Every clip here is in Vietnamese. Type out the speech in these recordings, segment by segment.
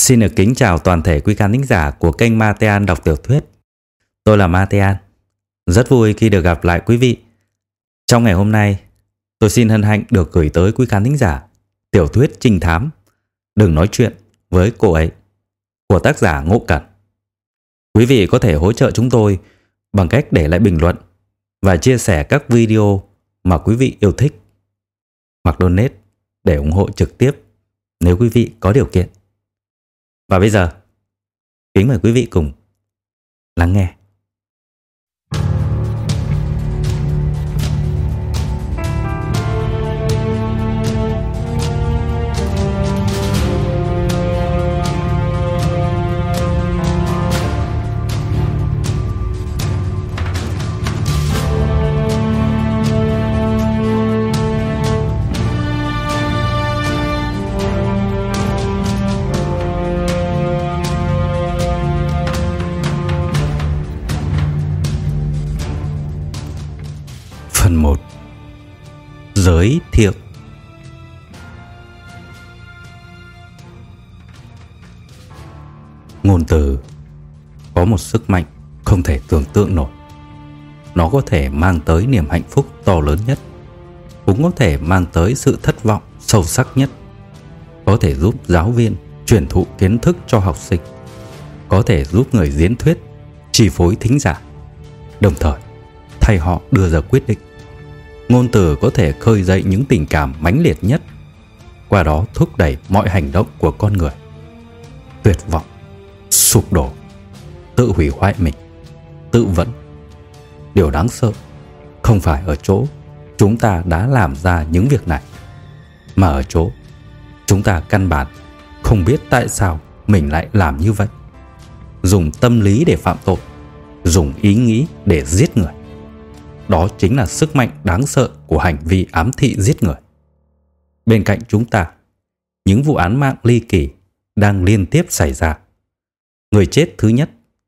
Xin được kính chào toàn thể quý khán thính giả của kênh Matean đọc tiểu thuyết. Tôi là Matean. Rất vui khi được gặp lại quý vị. Trong ngày hôm nay, tôi xin hân hạnh được gửi tới quý khán thính giả tiểu thuyết trinh thám Đừng nói chuyện với cô ấy của tác giả Ngộ Cẩn. Quý vị có thể hỗ trợ chúng tôi bằng cách để lại bình luận và chia sẻ các video mà quý vị yêu thích, hoặc donate để ủng hộ trực tiếp nếu quý vị có điều kiện. Và bây giờ, kính mời quý vị cùng lắng nghe. Phần 1. Giới thiệu. Ngôn từ có một sức mạnh không thể tưởng tượng nổi. Nó có thể mang tới niềm hạnh phúc to lớn nhất, cũng có thể mang tới sự thất vọng sâu sắc nhất. Có thể giúp giáo viên truyền thụ kiến thức cho học sinh, có thể giúp người diễn thuyết chi phối thính giả, đồng thời thay họ đưa ra quyết định. Ngôn từ có thể khơi dậy những tình cảm mãnh liệt nhất, qua đó thúc đẩy mọi hành động của con người. Tuyệt vọng, sụp đổ, tự hủy hoại mình, tự vẫn. Điều đáng sợ không phải ở chỗ chúng ta đã làm ra những việc này, mà ở chỗ chúng ta căn bản không biết tại sao mình lại làm như vậy. Dùng tâm lý để phạm tội, dùng ý nghĩ để giết người. Đó chính là sức mạnh đáng sợ của hành vi ám thị giết người. Bên cạnh chúng ta, những vụ án mạng ly kỳ đang liên tiếp xảy ra. Người chết thứ nhất,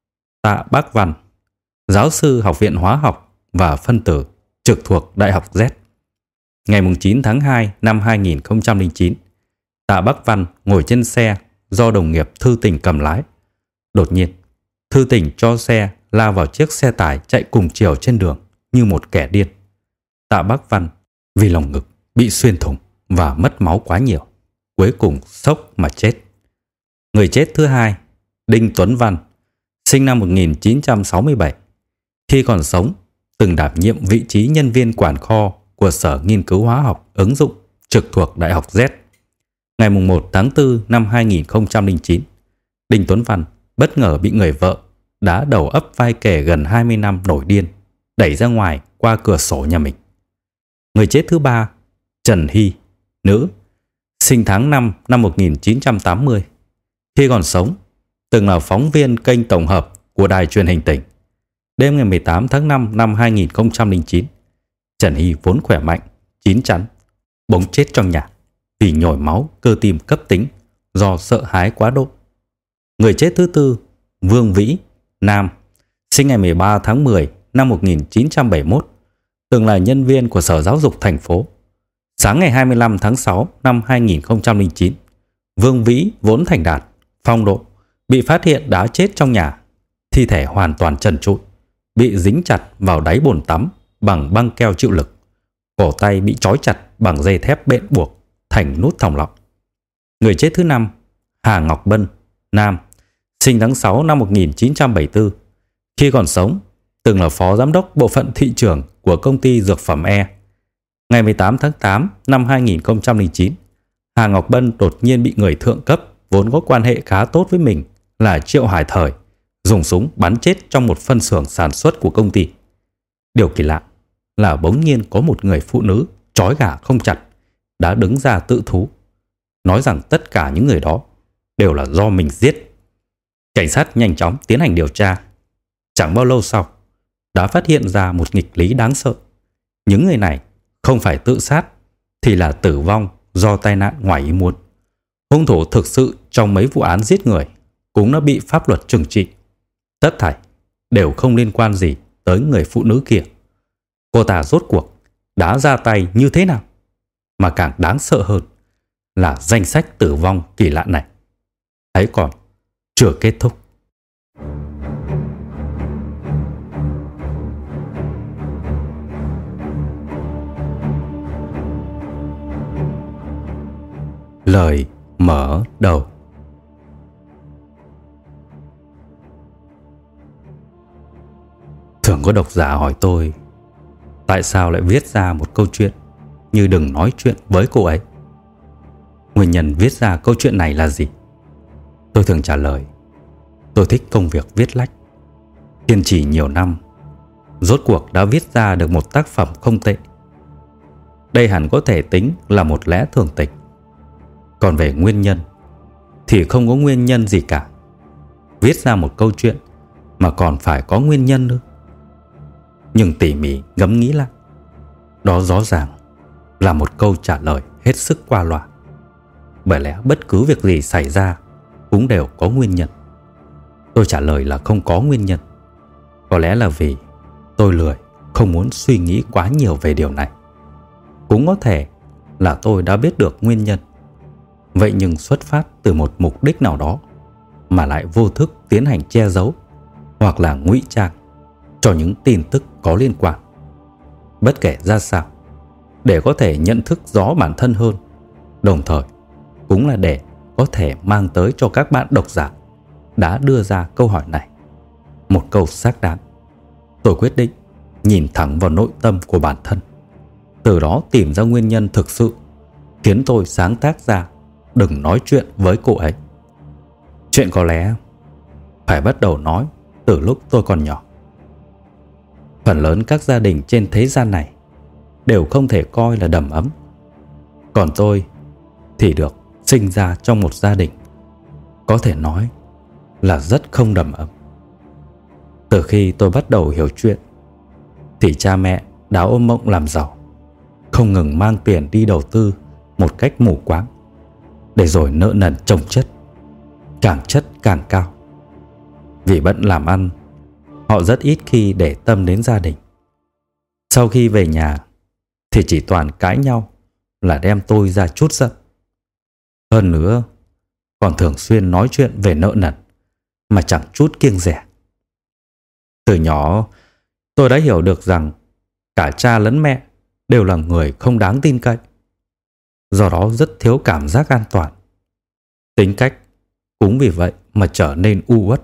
Tạ Bác Văn, giáo sư Học viện Hóa học và Phân tử trực thuộc Đại học Z. Ngày 9 tháng 2 năm 2009, Tạ Bác Văn ngồi trên xe do đồng nghiệp Thư Tình cầm lái. Đột nhiên, Thư Tình cho xe lao vào chiếc xe tải chạy cùng chiều trên đường như một kẻ điên. Tạ Bác Văn vì lồng ngực bị xuyên thủng và mất máu quá nhiều, cuối cùng sốc mà chết. Người chết thứ hai, Đinh Tuấn Văn, sinh năm 1967. Khi còn sống, từng đảm nhiệm vị trí nhân viên quản kho của Sở Nghiên cứu Hóa học ứng dụng trực thuộc Đại học Z. Ngày 1 tháng 4 năm 2009, Đinh Tuấn Văn bất ngờ bị người vợ đã đầu ấp vai kề gần 20 năm nổi điên đẩy ra ngoài qua cửa sổ nhà mình. Người chết thứ ba, Trần Hy, nữ, sinh tháng 5 năm 1980. Khi còn sống, từng là phóng viên kênh tổng hợp của Đài Truyền hình tỉnh. Đêm ngày 18 tháng 5 năm 2009, Trần Hy vốn khỏe mạnh, chín chắn, bỗng chết trong nhà vì nhồi máu cơ tim cấp tính do sợ hãi quá độ. Người chết thứ tư, Vương Vĩ, nam, sinh ngày 13 tháng 10 năm 1971, từng là nhân viên của Sở Giáo dục thành phố. Sáng ngày 25 tháng 6 năm 2009, Vương Vĩ vốn thành đạt, phong độ, bị phát hiện đã chết trong nhà. Thi thể hoàn toàn trần trụi, bị dính chặt vào đáy bồn tắm bằng băng keo chịu lực. Cổ tay bị trói chặt bằng dây thép bện buộc thành nút thòng lọng. Người chết thứ năm, Hà Ngọc Bân, nam, sinh tháng 6 năm 1974. Khi còn sống, từng là phó giám đốc bộ phận thị trường của công ty dược phẩm E. Ngày 18 tháng 8 năm 2009, Hà Ngọc Bân đột nhiên bị người thượng cấp vốn có quan hệ khá tốt với mình là Triệu Hải Thời dùng súng bắn chết trong một phân xưởng sản xuất của công ty. Điều kỳ lạ là bỗng nhiên có một người phụ nữ trói gà không chặt đã đứng ra tự thú, nói rằng tất cả những người đó đều là do mình giết. Cảnh sát nhanh chóng tiến hành điều tra. Chẳng bao lâu sau, đã phát hiện ra một nghịch lý đáng sợ. Những người này không phải tự sát thì là tử vong do tai nạn ngoài ý muốn. Hung thủ thực sự trong mấy vụ án giết người cũng đã bị pháp luật trừng trị. Tất thảy đều không liên quan gì tới người phụ nữ kia. Cô ta rốt cuộc đã ra tay như thế nào? Mà càng đáng sợ hơn là danh sách tử vong kỳ lạ này. ấy còn chưa kết thúc. Lời mở đầu. Thường có độc giả hỏi tôi tại sao lại viết ra một câu chuyện như Đừng nói chuyện với cô ấy. Nguyên nhân viết ra câu chuyện này là gì? Tôi thường trả lời, tôi thích công việc viết lách. Kiên trì nhiều năm, rốt cuộc đã viết ra được một tác phẩm không tệ. Đây hẳn có thể tính là một lẽ thường tình. Còn về nguyên nhân thì không có nguyên nhân gì cả. Viết ra một câu chuyện mà còn phải có nguyên nhân nữa. Nhưng tỉ mỉ ngẫm nghĩ lại, đó rõ ràng là một câu trả lời hết sức qua loa. Bởi lẽ bất cứ việc gì xảy ra cũng đều có nguyên nhân. Tôi trả lời là không có nguyên nhân. Có lẽ là vì tôi lười, không muốn suy nghĩ quá nhiều về điều này. Cũng có thể là tôi đã biết được nguyên nhân. Vậy nhưng xuất phát từ một mục đích nào đó mà lại vô thức tiến hành che giấu hoặc là ngụy trang cho những tin tức có liên quan. Bất kể ra sao, để có thể nhận thức rõ bản thân hơn, đồng thời cũng là để có thể mang tới cho các bạn độc giả đã đưa ra câu hỏi này một câu xác đáng. Tôi quyết định nhìn thẳng vào nội tâm của bản thân, từ đó tìm ra nguyên nhân thực sự khiến tôi sáng tác ra Đừng nói chuyện với cô ấy. Chuyện có lẽ phải bắt đầu nói từ lúc tôi còn nhỏ. Phần lớn các gia đình trên thế gian này đều không thể coi là đầm ấm. Còn tôi thì được sinh ra trong một gia đình có thể nói là rất không đầm ấm. Từ khi tôi bắt đầu hiểu chuyện thì cha mẹ đã ôm mộng làm giàu, không ngừng mang tiền đi đầu tư một cách mù quáng, để rồi nợ nần chồng chất càng cao. Vì bận làm ăn, họ rất ít khi để tâm đến gia đình. Sau khi về nhà thì chỉ toàn cãi nhau là đem tôi ra trút giận. Hơn nữa còn thường xuyên nói chuyện về nợ nần mà chẳng chút kiêng dè. Từ nhỏ tôi đã hiểu được rằng cả cha lẫn mẹ đều là người không đáng tin cậy. Do đó rất thiếu cảm giác an toàn. Tính cách cũng vì vậy mà trở nên u uất.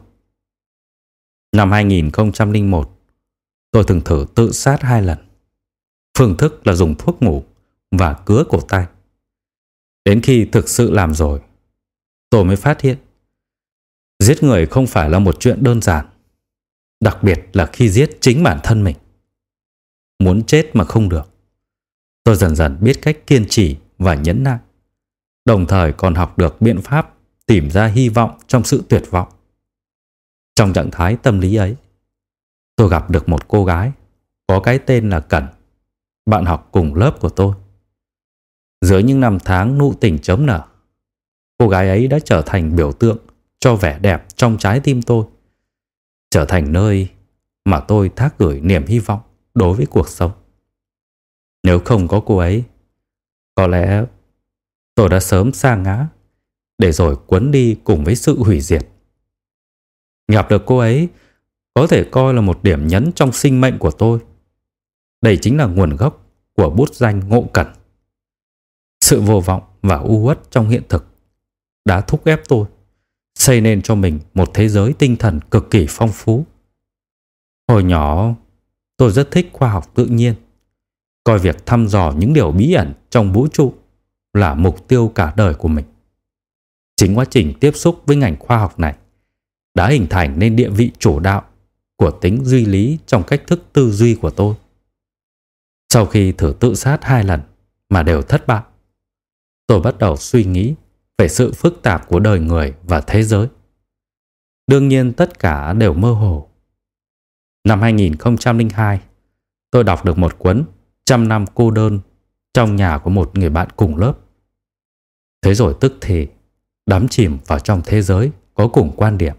Năm 2001, tôi từng thử tự sát 2 lần. Phương thức là dùng thuốc ngủ và cứa cổ tay. Đến khi thực sự làm rồi, tôi mới phát hiện giết người không phải là một chuyện đơn giản, đặc biệt là khi giết chính bản thân mình. Muốn chết mà không được, tôi dần dần biết cách kiên trì và nhẫn nại, đồng thời còn học được biện pháp tìm ra hy vọng trong sự tuyệt vọng. Trong trạng thái tâm lý ấy, tôi gặp được một cô gái có cái tên là Cẩn, bạn học cùng lớp của tôi. Dưới những năm tháng nụ tình chớm nở, cô gái ấy đã trở thành biểu tượng cho vẻ đẹp trong trái tim tôi, trở thành nơi mà tôi thác gửi niềm hy vọng đối với cuộc sống. Nếu không có cô ấy, có lẽ tôi đã sớm sa ngã, để rồi cuốn đi cùng với sự hủy diệt. Gặp được cô ấy có thể coi là một điểm nhấn trong sinh mệnh của tôi. Đây chính là nguồn gốc của bút danh Ngộ Cẩn. Sự vô vọng và u uất trong hiện thực đã thúc ép tôi xây nên cho mình một thế giới tinh thần cực kỳ phong phú. Hồi nhỏ, tôi rất thích khoa học tự nhiên, coi việc thăm dò những điều bí ẩn trong vũ trụ là mục tiêu cả đời của mình. Chính quá trình tiếp xúc với ngành khoa học này đã hình thành nên địa vị chủ đạo của tính duy lý trong cách thức tư duy của tôi. Sau khi thử tự sát 2 lần mà đều thất bại, tôi bắt đầu suy nghĩ về sự phức tạp của đời người và thế giới. Đương nhiên tất cả đều mơ hồ. Năm 2002, tôi đọc được một cuốn 100 năm cô đơn trong nhà của một người bạn cùng lớp. Thế rồi tức thì đắm chìm vào trong thế giới có cùng quan điểm.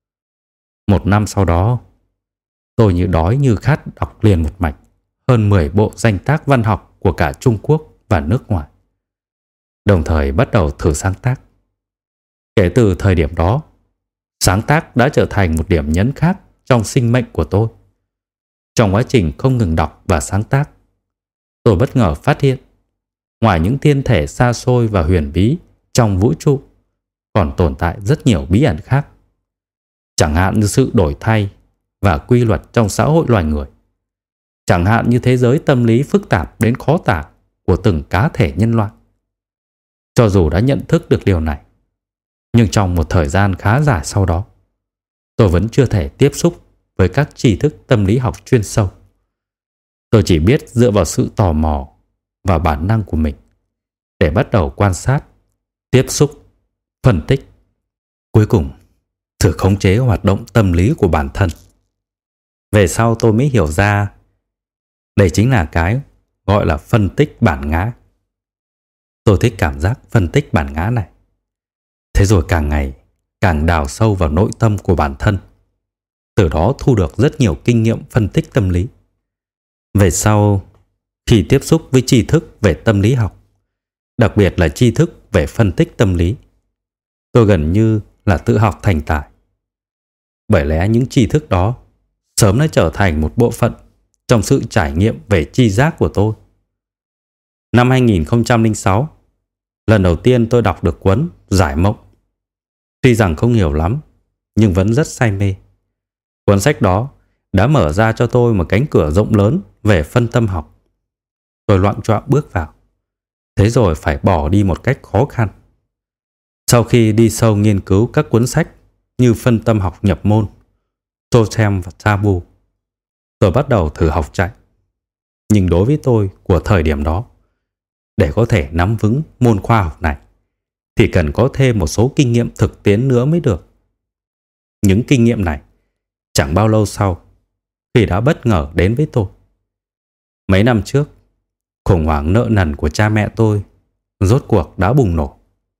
1 năm sau đó, tôi như đói như khát đọc liền một mạch hơn 10 bộ danh tác văn học của cả Trung Quốc và nước ngoài, đồng thời bắt đầu thử sáng tác. Kể từ thời điểm đó, sáng tác đã trở thành một điểm nhấn khác trong sinh mệnh của tôi. Trong quá trình không ngừng đọc và sáng tác, tôi bất ngờ phát hiện, ngoài những thiên thể xa xôi và huyền bí trong vũ trụ, còn tồn tại rất nhiều bí ẩn khác. Chẳng hạn như sự đổi thay và quy luật trong xã hội loài người. Chẳng hạn như thế giới tâm lý phức tạp đến khó tả của từng cá thể nhân loại. Cho dù đã nhận thức được điều này, nhưng trong một thời gian khá dài sau đó, tôi vẫn chưa thể tiếp xúc với các tri thức tâm lý học chuyên sâu. Tôi chỉ biết dựa vào sự tò mò và bản năng của mình để bắt đầu quan sát, tiếp xúc, phân tích. Cuối cùng, thử khống chế hoạt động tâm lý của bản thân. Về sau tôi mới hiểu ra, đây chính là cái gọi là phân tích bản ngã. Tôi thích cảm giác phân tích bản ngã này. Thế rồi càng ngày, càng đào sâu vào nội tâm của bản thân. Từ đó thu được rất nhiều kinh nghiệm phân tích tâm lý. Về sau, khi tiếp xúc với tri thức về tâm lý học, đặc biệt là tri thức về phân tích tâm lý, tôi gần như là tự học thành tài. Bởi lẽ những tri thức đó sớm đã trở thành một bộ phận trong sự trải nghiệm về tri giác của tôi. Năm 2006, lần đầu tiên tôi đọc được cuốn Giải Mộng. Tuy rằng không hiểu lắm, nhưng vẫn rất say mê. Cuốn sách đó đã mở ra cho tôi một cánh cửa rộng lớn về phân tâm học. Tôi loạng choạng bước vào. Thế rồi phải bỏ đi một cách khó khăn. Sau khi đi sâu nghiên cứu các cuốn sách như phân tâm học nhập môn, Totem và Tabu, tôi bắt đầu thử học chạy. Nhưng đối với tôi của thời điểm đó, để có thể nắm vững môn khoa học này, thì cần có thêm một số kinh nghiệm thực tiễn nữa mới được. Những kinh nghiệm này chẳng bao lâu sau thì đã bất ngờ đến với tôi. Mấy năm trước, khủng hoảng nợ nần của cha mẹ tôi rốt cuộc đã bùng nổ.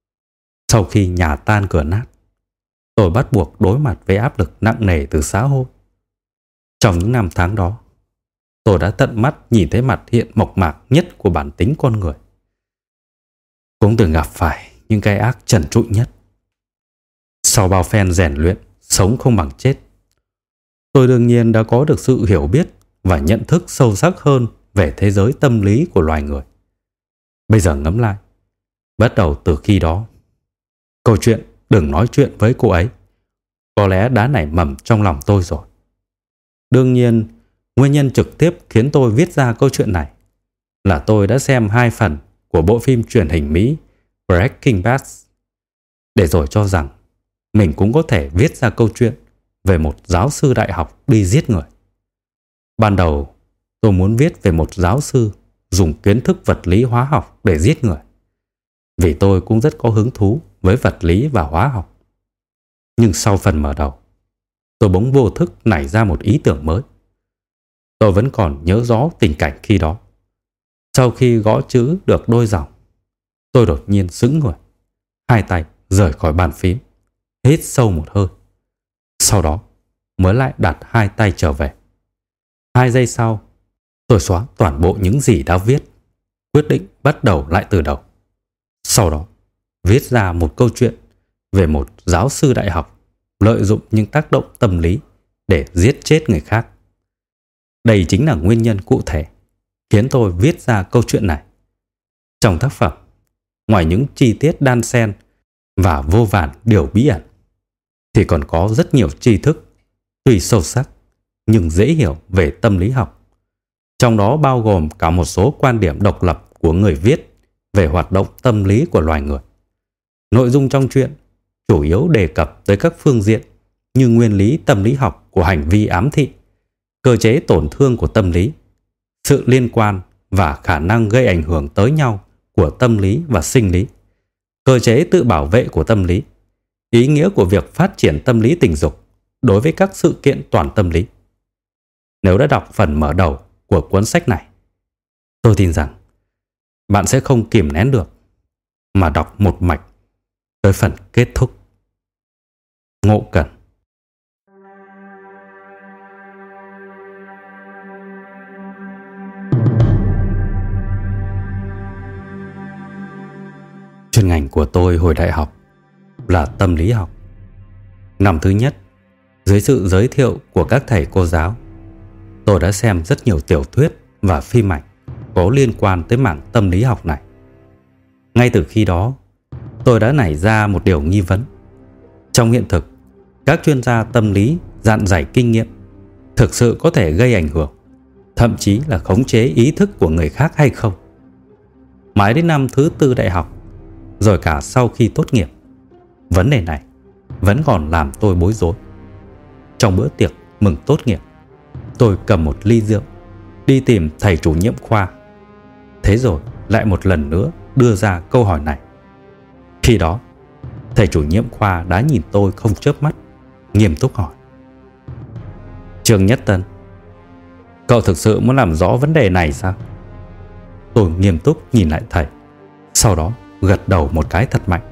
Sau khi nhà tan cửa nát, tôi bắt buộc đối mặt với áp lực nặng nề từ xã hội. Trong những năm tháng đó, tôi đã tận mắt nhìn thấy mặt hiện mộc mạc nhất của bản tính con người. Cũng từng gặp phải những cái ác trần trụi nhất. Sau bao phen rèn luyện, sống không bằng chết, tôi đương nhiên đã có được sự hiểu biết và nhận thức sâu sắc hơn về thế giới tâm lý của loài người. Bây giờ ngẫm lại, bắt đầu từ khi đó, câu chuyện đừng nói chuyện với cô ấy có lẽ đã nảy mầm trong lòng tôi rồi. Đương nhiên, nguyên nhân trực tiếp khiến tôi viết ra câu chuyện này là tôi đã xem 2 phần của bộ phim truyền hình Mỹ Breaking Bad, để rồi cho rằng mình cũng có thể viết ra câu chuyện về một giáo sư đại học đi giết người. Ban đầu, tôi muốn viết về một giáo sư dùng kiến thức vật lý hóa học để giết người, vì tôi cũng rất có hứng thú với vật lý và hóa học. Nhưng sau phần mở đầu, tôi bỗng vô thức nảy ra một ý tưởng mới. Tôi vẫn còn nhớ rõ tình cảnh khi đó. Sau khi gõ chữ được đôi dòng, tôi đột nhiên sững người, hai tay rời khỏi bàn phím, hít sâu một hơi. Sau đó mới lại đặt hai tay trở về. 2 giây sau, tôi xóa toàn bộ những gì đã viết, quyết định bắt đầu lại từ đầu. Sau đó, viết ra một câu chuyện về một giáo sư đại học lợi dụng những tác động tâm lý để giết chết người khác. Đây chính là nguyên nhân cụ thể khiến tôi viết ra câu chuyện này. Trong tác phẩm, ngoài những chi tiết đan xen và vô vàn điều bí ẩn, thì còn có rất nhiều tri thức tuy sâu sắc nhưng dễ hiểu về tâm lý học. Trong đó bao gồm cả một số quan điểm độc lập của người viết về hoạt động tâm lý của loài người. Nội dung trong truyện chủ yếu đề cập tới các phương diện như nguyên lý tâm lý học của hành vi ám thị, cơ chế tổn thương của tâm lý, sự liên quan và khả năng gây ảnh hưởng tới nhau của tâm lý và sinh lý, cơ chế tự bảo vệ của tâm lý, ý nghĩa của việc phát triển tâm lý tình dục đối với các sự kiện toàn tâm lý. Nếu đã đọc phần mở đầu của cuốn sách này, tôi tin rằng bạn sẽ không kìm nén được mà đọc một mạch tới phần kết thúc. Ngộ Cần. Chuyên ngành của tôi hồi đại học là tâm lý học. Năm thứ nhất, dưới sự giới thiệu của các thầy cô giáo, tôi đã xem rất nhiều tiểu thuyết và phim ảnh có liên quan tới mảng tâm lý học này. Ngay từ khi đó, tôi đã nảy ra một điều nghi vấn. Trong hiện thực, các chuyên gia tâm lý dạn dày kinh nghiệm thực sự có thể gây ảnh hưởng, thậm chí là khống chế ý thức của người khác hay không? Mãi đến năm thứ tư đại học, rồi cả sau khi tốt nghiệp, vấn đề này vẫn còn làm tôi bối rối. Trong bữa tiệc mừng tốt nghiệp, tôi cầm một ly rượu đi tìm thầy chủ nhiệm khoa. Thế rồi lại một lần nữa đưa ra câu hỏi này. Khi đó, thầy chủ nhiệm khoa đã nhìn tôi không chớp mắt, nghiêm túc hỏi: Trương Nhất Tân, cậu thực sự muốn làm rõ vấn đề này sao? Tôi nghiêm túc nhìn lại thầy, sau đó gật đầu một cái thật mạnh.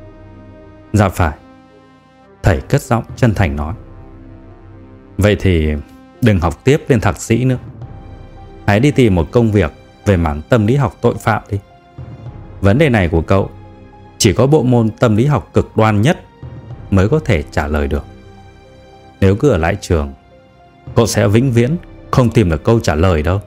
Dạ phải. Thầy cất giọng chân thành nói: Vậy thì đừng học tiếp lên thạc sĩ nữa. Hãy đi tìm một công việc về mảng tâm lý học tội phạm đi. Vấn đề này của cậu chỉ có bộ môn tâm lý học cực đoan nhất mới có thể trả lời được. Nếu cứ ở lại trường, cậu sẽ vĩnh viễn không tìm được câu trả lời đâu.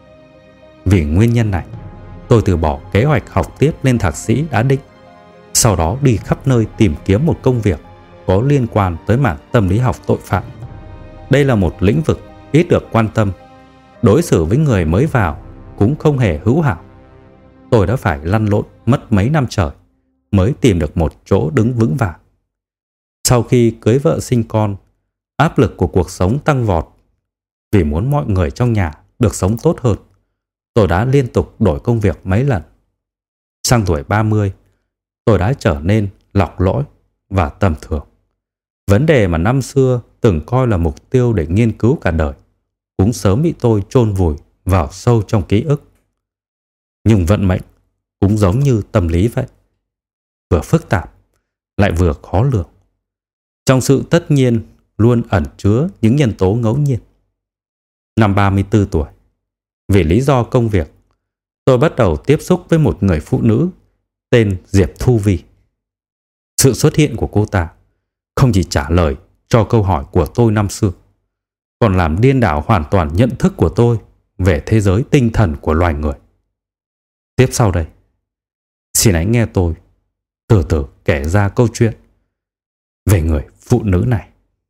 Vì nguyên nhân này, tôi từ bỏ kế hoạch học tiếp lên thạc sĩ đã định, sau đó đi khắp nơi tìm kiếm một công việc có liên quan tới mảng tâm lý học tội phạm. Đây là một lĩnh vực ít được quan tâm, đối xử với người mới vào cũng không hề hữu hảo. Tôi đã phải lăn lộn mất mấy năm trời mới tìm được một chỗ đứng vững vàng. Sau khi cưới vợ sinh con, áp lực của cuộc sống tăng vọt. Vì muốn mọi người trong nhà được sống tốt hơn, tôi đã liên tục đổi công việc mấy lần. Sang tuổi 30, tôi đã trở nên lọc lõi và tầm thường. Vấn đề mà năm xưa từng coi là mục tiêu để nghiên cứu cả đời cũng sớm bị tôi chôn vùi vào sâu trong ký ức. Nhưng vận mệnh cũng giống như tâm lý vậy, vừa phức tạp lại vừa khó lường. Trong sự tất nhiên luôn ẩn chứa những nhân tố ngẫu nhiên. Năm 34 tuổi, vì lý do công việc, tôi bắt đầu tiếp xúc với một người phụ nữ tên Diệp Thu Vi. Sự xuất hiện của cô ta không chỉ trả lời cho câu hỏi của tôi năm xưa, còn làm điên đảo hoàn toàn nhận thức của tôi về thế giới tinh thần của loài người. Tiếp sau đây, xin hãy nghe tôi từ từ kể ra câu chuyện về người phụ nữ này.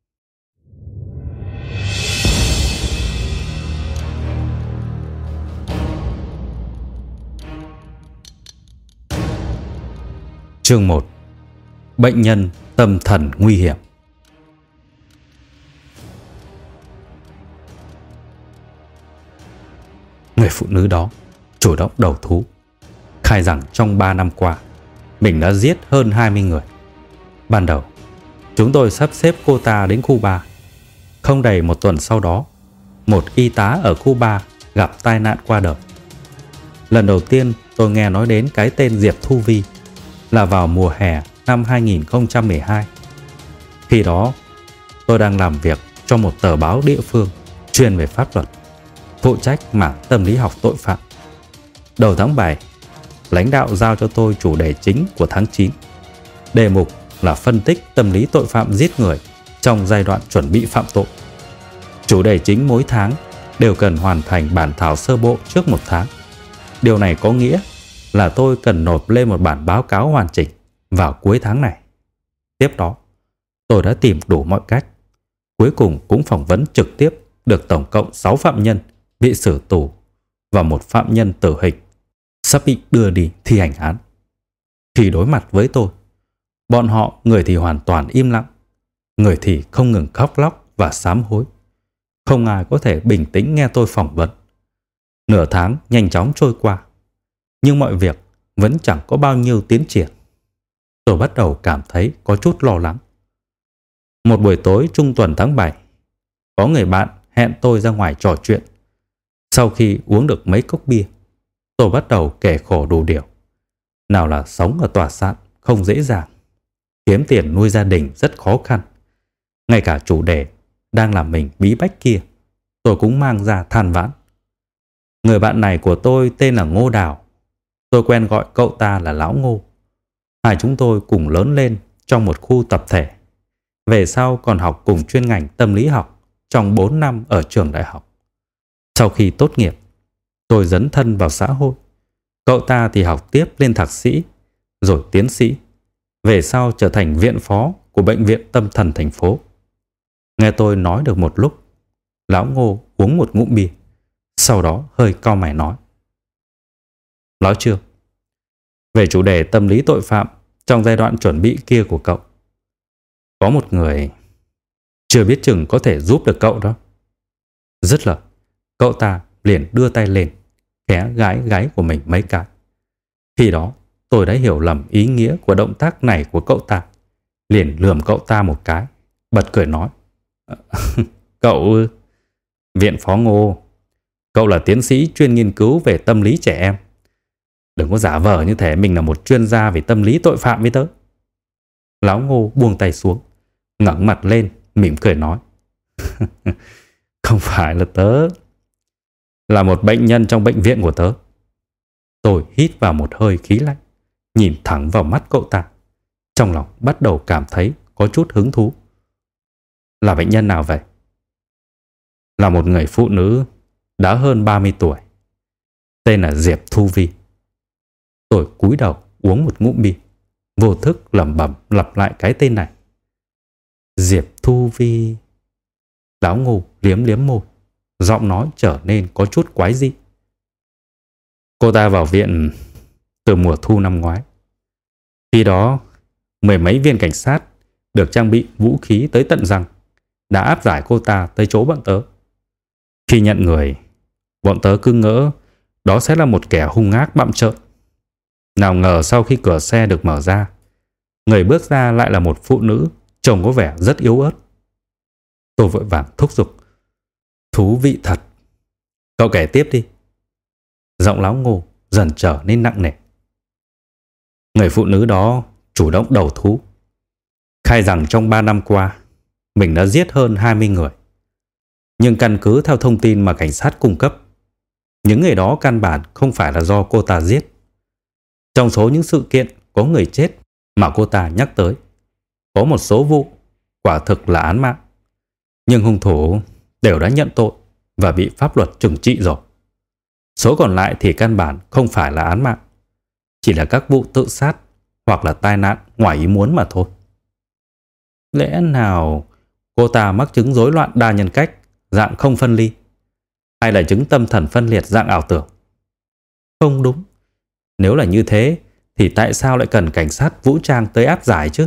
Chương 1. Bệnh nhân tâm thần nguy hiểm. Người phụ nữ đó chủ động đầu thú, khai rằng trong 3 năm qua mình đã giết hơn 20 người. Ban đầu, chúng tôi sắp xếp cô ta đến khu 3. Không đầy một tuần sau đó, một y tá ở khu 3 gặp tai nạn qua đời. Lần đầu tiên tôi nghe nói đến cái tên Diệp Thu Vi là vào mùa hè năm 2012. Khi đó, tôi đang làm việc cho một tờ báo địa phương chuyên về pháp luật, phụ trách mảng tâm lý học tội phạm. Đầu tháng 7, lãnh đạo giao cho tôi chủ đề chính của tháng 9. Đề mục là phân tích tâm lý tội phạm giết người trong giai đoạn chuẩn bị phạm tội. Chủ đề chính mỗi tháng đều cần hoàn thành bản thảo sơ bộ trước 1 tháng. Điều này có nghĩa là tôi cần nộp lên một bản báo cáo hoàn chỉnh vào cuối tháng này. Tiếp đó, tôi đã tìm đủ mọi cách. Cuối cùng cũng phỏng vấn trực tiếp được tổng cộng 6 phạm nhân bị xử tù và một phạm nhân tử hình sắp bị đưa đi thi hành án. Khi đối mặt với tôi, bọn họ người thì hoàn toàn im lặng, người thì không ngừng khóc lóc và sám hối. Không ai có thể bình tĩnh nghe tôi phỏng vấn. Nửa tháng nhanh chóng trôi qua, nhưng mọi việc vẫn chẳng có bao nhiêu tiến triển. Tôi bắt đầu cảm thấy có chút lo lắng. Một buổi tối trung tuần tháng 7, có người bạn hẹn tôi ra ngoài trò chuyện. Sau khi uống được mấy cốc bia, tôi bắt đầu kể khổ đủ điều. Nào là sống ở tòa soạn không dễ dàng, kiếm tiền nuôi gia đình rất khó khăn. Ngay cả chủ đề đang làm mình bí bách kia, tôi cũng mang ra than vãn. Người bạn này của tôi tên là Ngô Đào. Tôi quen gọi cậu ta là Lão Ngô. Hai chúng tôi cùng lớn lên trong một khu tập thể. Về sau còn học cùng chuyên ngành tâm lý học trong 4 năm ở trường đại học. Sau khi tốt nghiệp, tôi dấn thân vào xã hội. Cậu ta thì học tiếp lên thạc sĩ, rồi tiến sĩ. Về sau trở thành viện phó của Bệnh viện Tâm thần thành phố. Nghe tôi nói được một lúc, lão Ngô uống một ngụm bia, sau đó hơi cau mày nói: Lão Trương, về chủ đề tâm lý tội phạm trong giai đoạn chuẩn bị kia của cậu, có một người chưa biết chừng có thể giúp được cậu đó. Dứt lời, cậu ta liền đưa tay lên, khẽ gãi gáy của mình mấy cái. Khi đó, tôi đã hiểu lầm ý nghĩa của động tác này của cậu ta, liền lườm cậu ta một cái, bật cười nói: Cậu, viện phó Ngô, cậu là tiến sĩ chuyên nghiên cứu về tâm lý trẻ em. Đừng có giả vờ như thể mình là một chuyên gia về tâm lý tội phạm với tớ. Lão Ngô buông tay xuống, ngẩng mặt lên, mỉm cười nói: Không phải là tớ, là một bệnh nhân trong bệnh viện của tớ. Tôi hít vào một hơi khí lạnh, nhìn thẳng vào mắt cậu ta, trong lòng bắt đầu cảm thấy có chút hứng thú. Là bệnh nhân nào vậy? Là một người phụ nữ đã hơn 30 tuổi, tên là Diệp Thu Vi. Tôi cúi đầu uống một ngụm bia, vô thức lẩm bẩm lặp lại cái tên này. Diệp Thu Vi. Lão Ngô liếm liếm môi, giọng nói trở nên có chút quái dị. Cô ta vào viện từ mùa thu năm ngoái. Khi đó, 10 mấy viên cảnh sát được trang bị vũ khí tới tận răng đã áp giải cô ta tới chỗ bọn tớ. Khi nhận người, bọn tớ cứ ngỡ đó sẽ là một kẻ hung ác bặm trợn. Nào ngờ sau khi cửa xe được mở ra, người bước ra lại là một phụ nữ trông có vẻ rất yếu ớt. Tôi vội vàng thúc giục: Thú vị thật, cậu kể tiếp đi. Giọng lão Ngô dần trở nên nặng nề. Người phụ nữ đó chủ động đầu thú, khai rằng trong 3 năm qua mình đã giết hơn 20 người. Nhưng căn cứ theo thông tin mà cảnh sát cung cấp, những người đó căn bản không phải là do cô ta giết. Trong số những sự kiện có người chết mà cô ta nhắc tới, có một số vụ quả thực là án mạng, nhưng hung thủ đều đã nhận tội và bị pháp luật trừng trị rồi. Số còn lại thì căn bản không phải là án mạng, chỉ là các vụ tự sát hoặc là tai nạn ngoài ý muốn mà thôi. Lẽ nào cô ta mắc chứng rối loạn đa nhân cách dạng không phân ly, hay là chứng tâm thần phân liệt dạng ảo tưởng? Không đúng. Nếu là như thế thì tại sao lại cần cảnh sát vũ trang tới áp giải chứ?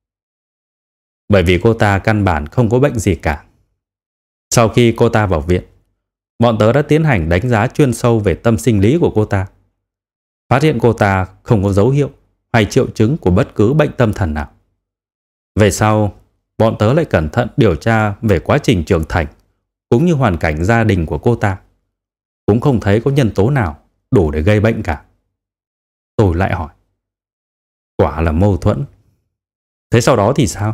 Bởi vì cô ta căn bản không có bệnh gì cả. Sau khi cô ta vào viện, bọn tớ đã tiến hành đánh giá chuyên sâu về tâm sinh lý của cô ta. Phát hiện cô ta không có dấu hiệu hay triệu chứng của bất cứ bệnh tâm thần nào. Về sau, bọn tớ lại cẩn thận điều tra về quá trình trưởng thành cũng như hoàn cảnh gia đình của cô ta. Cũng không thấy có nhân tố nào đủ để gây bệnh cả. Tôi lại hỏi: Quả là mâu thuẫn. Thế sau đó thì sao?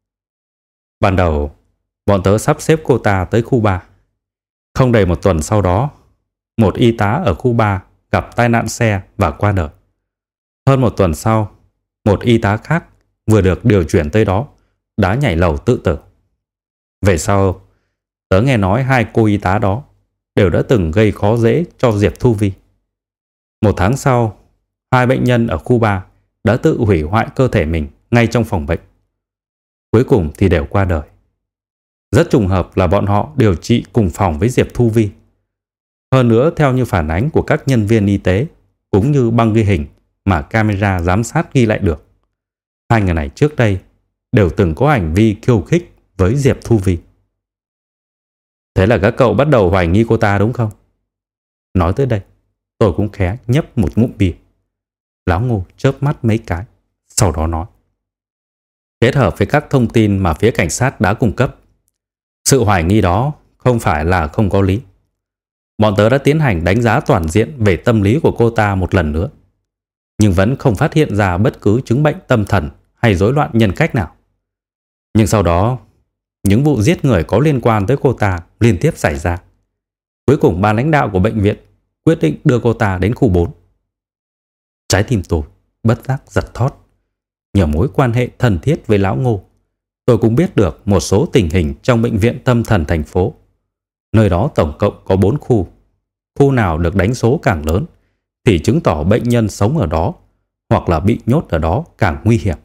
Ban đầu, bọn tớ sắp xếp cô ta tới khu 3. Không đầy một tuần sau đó, một y tá ở khu 3 gặp tai nạn xe và qua đời. Hơn một tuần sau, một y tá khác vừa được điều chuyển tới đó đã nhảy lầu tự tử. Về sau, tớ nghe nói 2 cô y tá đó đều đã từng gây khó dễ cho Diệp Thu Vi. 1 tháng sau, 2 bệnh nhân ở khu 3 đã tự hủy hoại cơ thể mình ngay trong phòng bệnh. Cuối cùng thì đều qua đời. Rất trùng hợp là bọn họ điều trị cùng phòng với Diệp Thu Vi. Hơn nữa, theo như phản ánh của các nhân viên y tế cũng như băng ghi hình mà camera giám sát ghi lại được, 2 người này trước đây đều từng có hành vi khiêu khích với Diệp Thu Vi. Thế là các cậu bắt đầu hoài nghi cô ta đúng không? Nói tới đây, tôi cũng khẽ nhấp một ngụm bia. Lão Ngô chớp mắt mấy cái, sau đó nói: Kết hợp với các thông tin mà phía cảnh sát đã cung cấp, sự hoài nghi đó không phải là không có lý. Bọn tớ đã tiến hành đánh giá toàn diện về tâm lý của cô ta một lần nữa, nhưng vẫn không phát hiện ra bất cứ chứng bệnh tâm thần hay rối loạn nhân cách nào. Nhưng sau đó, những vụ giết người có liên quan tới cô ta liên tiếp xảy ra. Cuối cùng ban lãnh đạo của bệnh viện quyết định đưa cô ta đến khu 4. Trái tim tôi bất giác giật thót. nhờ mối quan hệ thân thiết với lão Ngô, tôi cũng biết được một số tình hình trong bệnh viện tâm thần thành phố. Nơi đó tổng cộng có 4 khu. Khu nào được đánh số càng lớn thì chứng tỏ bệnh nhân sống ở đó hoặc là bị nhốt ở đó càng nguy hiểm.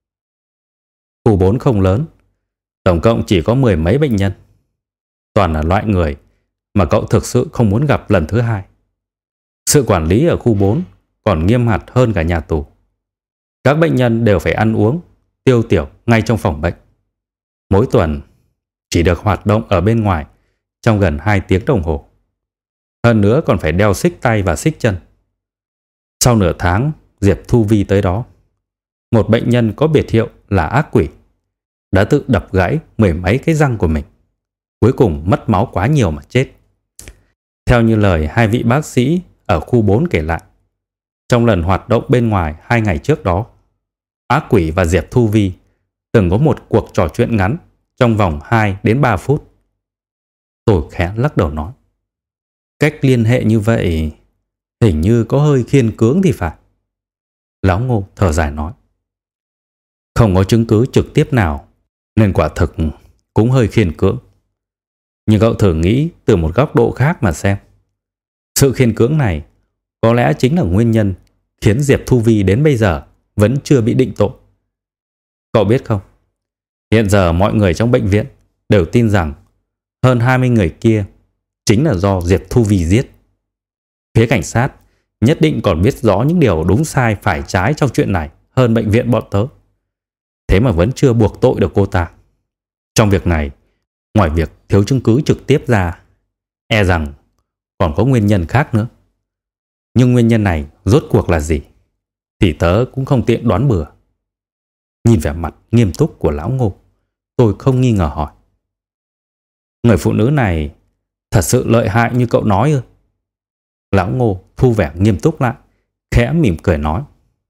Khu 4 không lớn, tổng cộng chỉ có 10 mấy bệnh nhân. Toàn là loại người mà cậu thực sự không muốn gặp lần thứ hai. Sự quản lý ở khu 4 còn nghiêm ngặt hơn cả nhà tù. Các bệnh nhân đều phải ăn uống, tiêu tiểu ngay trong phòng bệnh. Mỗi tuần chỉ được hoạt động ở bên ngoài trong gần 2 tiếng đồng hồ. Hơn nữa còn phải đeo xích tay và xích chân. Sau nửa tháng, Diệp Thu Vi tới đó. Một bệnh nhân có biệt hiệu là ác quỷ đã tự đập gãy 10 mấy cái răng của mình. Cuối cùng mất máu quá nhiều mà chết. Theo như lời 2 vị bác sĩ ở khu 4 kể lại, trong lần hoạt động bên ngoài 2 ngày trước đó, ác quỷ và Diệp Thu Vi từng có một cuộc trò chuyện ngắn trong vòng 2 đến 3 phút. Tôi khẽ lắc đầu nói, cách liên hệ như vậy hình như có hơi khiên cưỡng thì phải. Lão Ngô thở dài nói, không có chứng cứ trực tiếp nào nên quả thực cũng hơi khiên cưỡng. Nhưng cậu thử nghĩ từ một góc độ khác mà xem. Sự khiên cưỡng này có lẽ chính là nguyên nhân khiến Diệp Thu Vi đến bây giờ vẫn chưa bị định tội. Cậu biết không, hiện giờ mọi người trong bệnh viện đều tin rằng hơn 20 người kia chính là do Diệp Thu Vi giết. Phía cảnh sát nhất định còn biết rõ những điều đúng sai phải trái trong chuyện này hơn bệnh viện bọn tớ. Thế mà vẫn chưa buộc tội được cô ta. Trong việc này, ngoài việc thiếu chứng cứ trực tiếp ra, e rằng còn có nguyên nhân khác nữa. Nhưng nguyên nhân này rốt cuộc là gì thì tớ cũng không tiện đoán bừa. Nhìn vẻ mặt nghiêm túc của lão Ngô, tôi không nghi ngờ hỏi, người phụ nữ này thật sự lợi hại như cậu nói ư? Lão Ngô thu vẻ nghiêm túc lại, khẽ mỉm cười nói,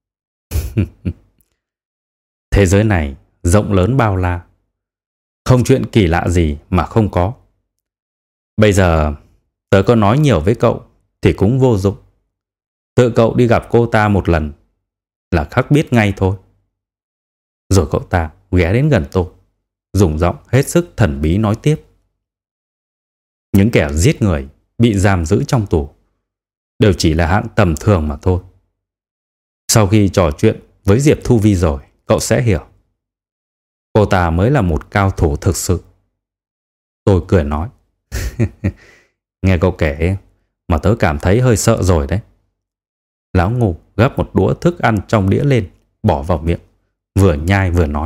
thế giới này rộng lớn bao la, không chuyện kỳ lạ gì mà không có. Bây giờ tớ có nói nhiều với cậu thì cũng vô dụng. Tự cậu đi gặp cô ta một lần là khắc biết ngay thôi. Rồi cậu ta ghé đến gần tôi, dùng giọng hết sức thần bí nói tiếp, những kẻ giết người bị giam giữ trong tù đều chỉ là hạng tầm thường mà thôi. Sau khi trò chuyện với Diệp Thu Vi rồi, cậu sẽ hiểu. Cô ta mới là một cao thủ thực sự. Tôi cười nói, nghe cậu kể mà tớ cảm thấy hơi sợ rồi đấy. Lão Ngô gắp một đũa thức ăn trong đĩa lên, bỏ vào miệng, vừa nhai vừa nói,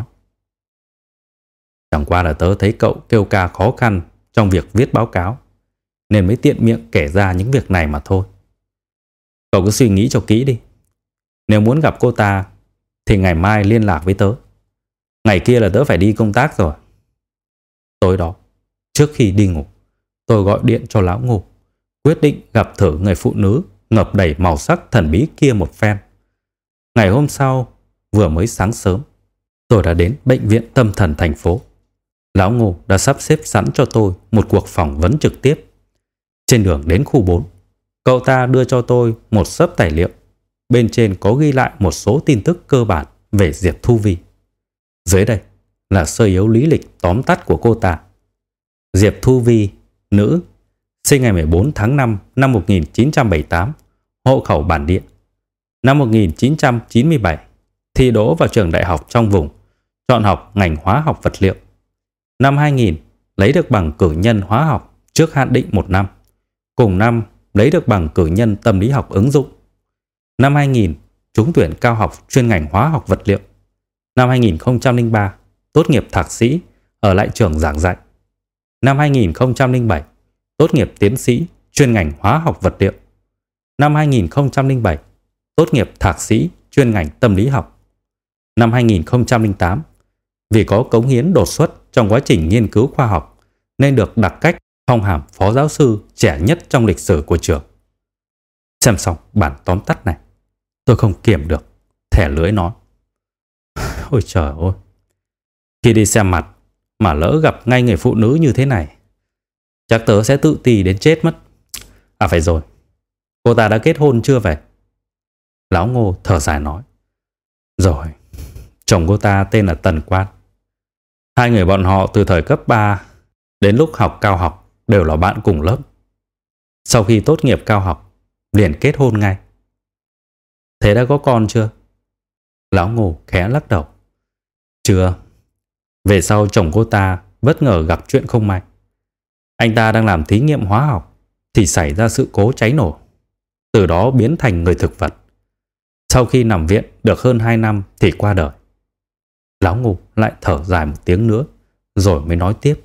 chẳng qua là tớ thấy cậu kêu ca khó khăn trong việc viết báo cáo nên mới tiện miệng kể ra những việc này mà thôi. Cậu cứ suy nghĩ cho kỹ đi. Nếu muốn gặp cô ta thì ngày mai liên lạc với tớ. Ngày kia là tớ phải đi công tác rồi. Tối đó, trước khi đi ngủ, tôi gọi điện cho lão Ngô, quyết định gặp thử người phụ nữ ngập đầy màu sắc thần bí kia một phen. Ngày hôm sau, vừa mới sáng sớm, tôi đã đến bệnh viện tâm thần thành phố. Lão Ngô đã sắp xếp sẵn cho tôi một cuộc phỏng vấn trực tiếp. Trên đường đến khu 4, cậu ta đưa cho tôi một xấp tài liệu. Bên trên có ghi lại một số tin tức cơ bản về Diệp Thu Vi. Dưới đây là sơ yếu lý lịch tóm tắt của cô ta. Diệp Thu Vi, nữ, sinh ngày 14 tháng 5 năm 1978, hộ khẩu bản địa. Năm 1997, thi đỗ vào trường đại học trong vùng, chọn học ngành hóa học vật liệu. Năm 2000, lấy được bằng cử nhân hóa học trước hạn định 1 năm. Cùng năm, lấy được bằng cử nhân tâm lý học ứng dụng. Năm 2000, trúng tuyển cao học chuyên ngành hóa học vật liệu. Năm 2003, tốt nghiệp thạc sĩ, ở lại trường giảng dạy. Năm 2007, tốt nghiệp tiến sĩ, chuyên ngành hóa học vật liệu. Năm 2007, tốt nghiệp thạc sĩ, chuyên ngành tâm lý học. Năm 2008, vì có cống hiến đột xuất trong quá trình nghiên cứu khoa học nên được đặc cách phong hàm phó giáo sư trẻ nhất trong lịch sử của trường. Xem xong bản tóm tắt này, tôi không kiềm được, thẻ lưỡi nói, ôi trời ơi, khi đi xem mặt mà lỡ gặp ngay người phụ nữ như thế này, chắc tớ sẽ tự ti đến chết mất. À phải rồi, cô ta đã kết hôn chưa vậy? Lão Ngô thở dài nói, rồi, Chồng cô ta tên là Tần Quan. Hai người bọn họ từ thời cấp 3 đến lúc học cao học đều là bạn cùng lớp. Sau khi tốt nghiệp cao học liền kết hôn ngay. Thế đã có con chưa? Lão Ngô khẽ lắc đầu. Chưa. Về sau chồng cô ta bất ngờ gặp chuyện không may. Anh ta đang làm thí nghiệm hóa học thì xảy ra sự cố cháy nổ. Từ đó biến thành người thực vật. Sau khi nằm viện được hơn 2 năm thì qua đời. Lão Ngô lại thở dài một tiếng nữa rồi mới nói tiếp.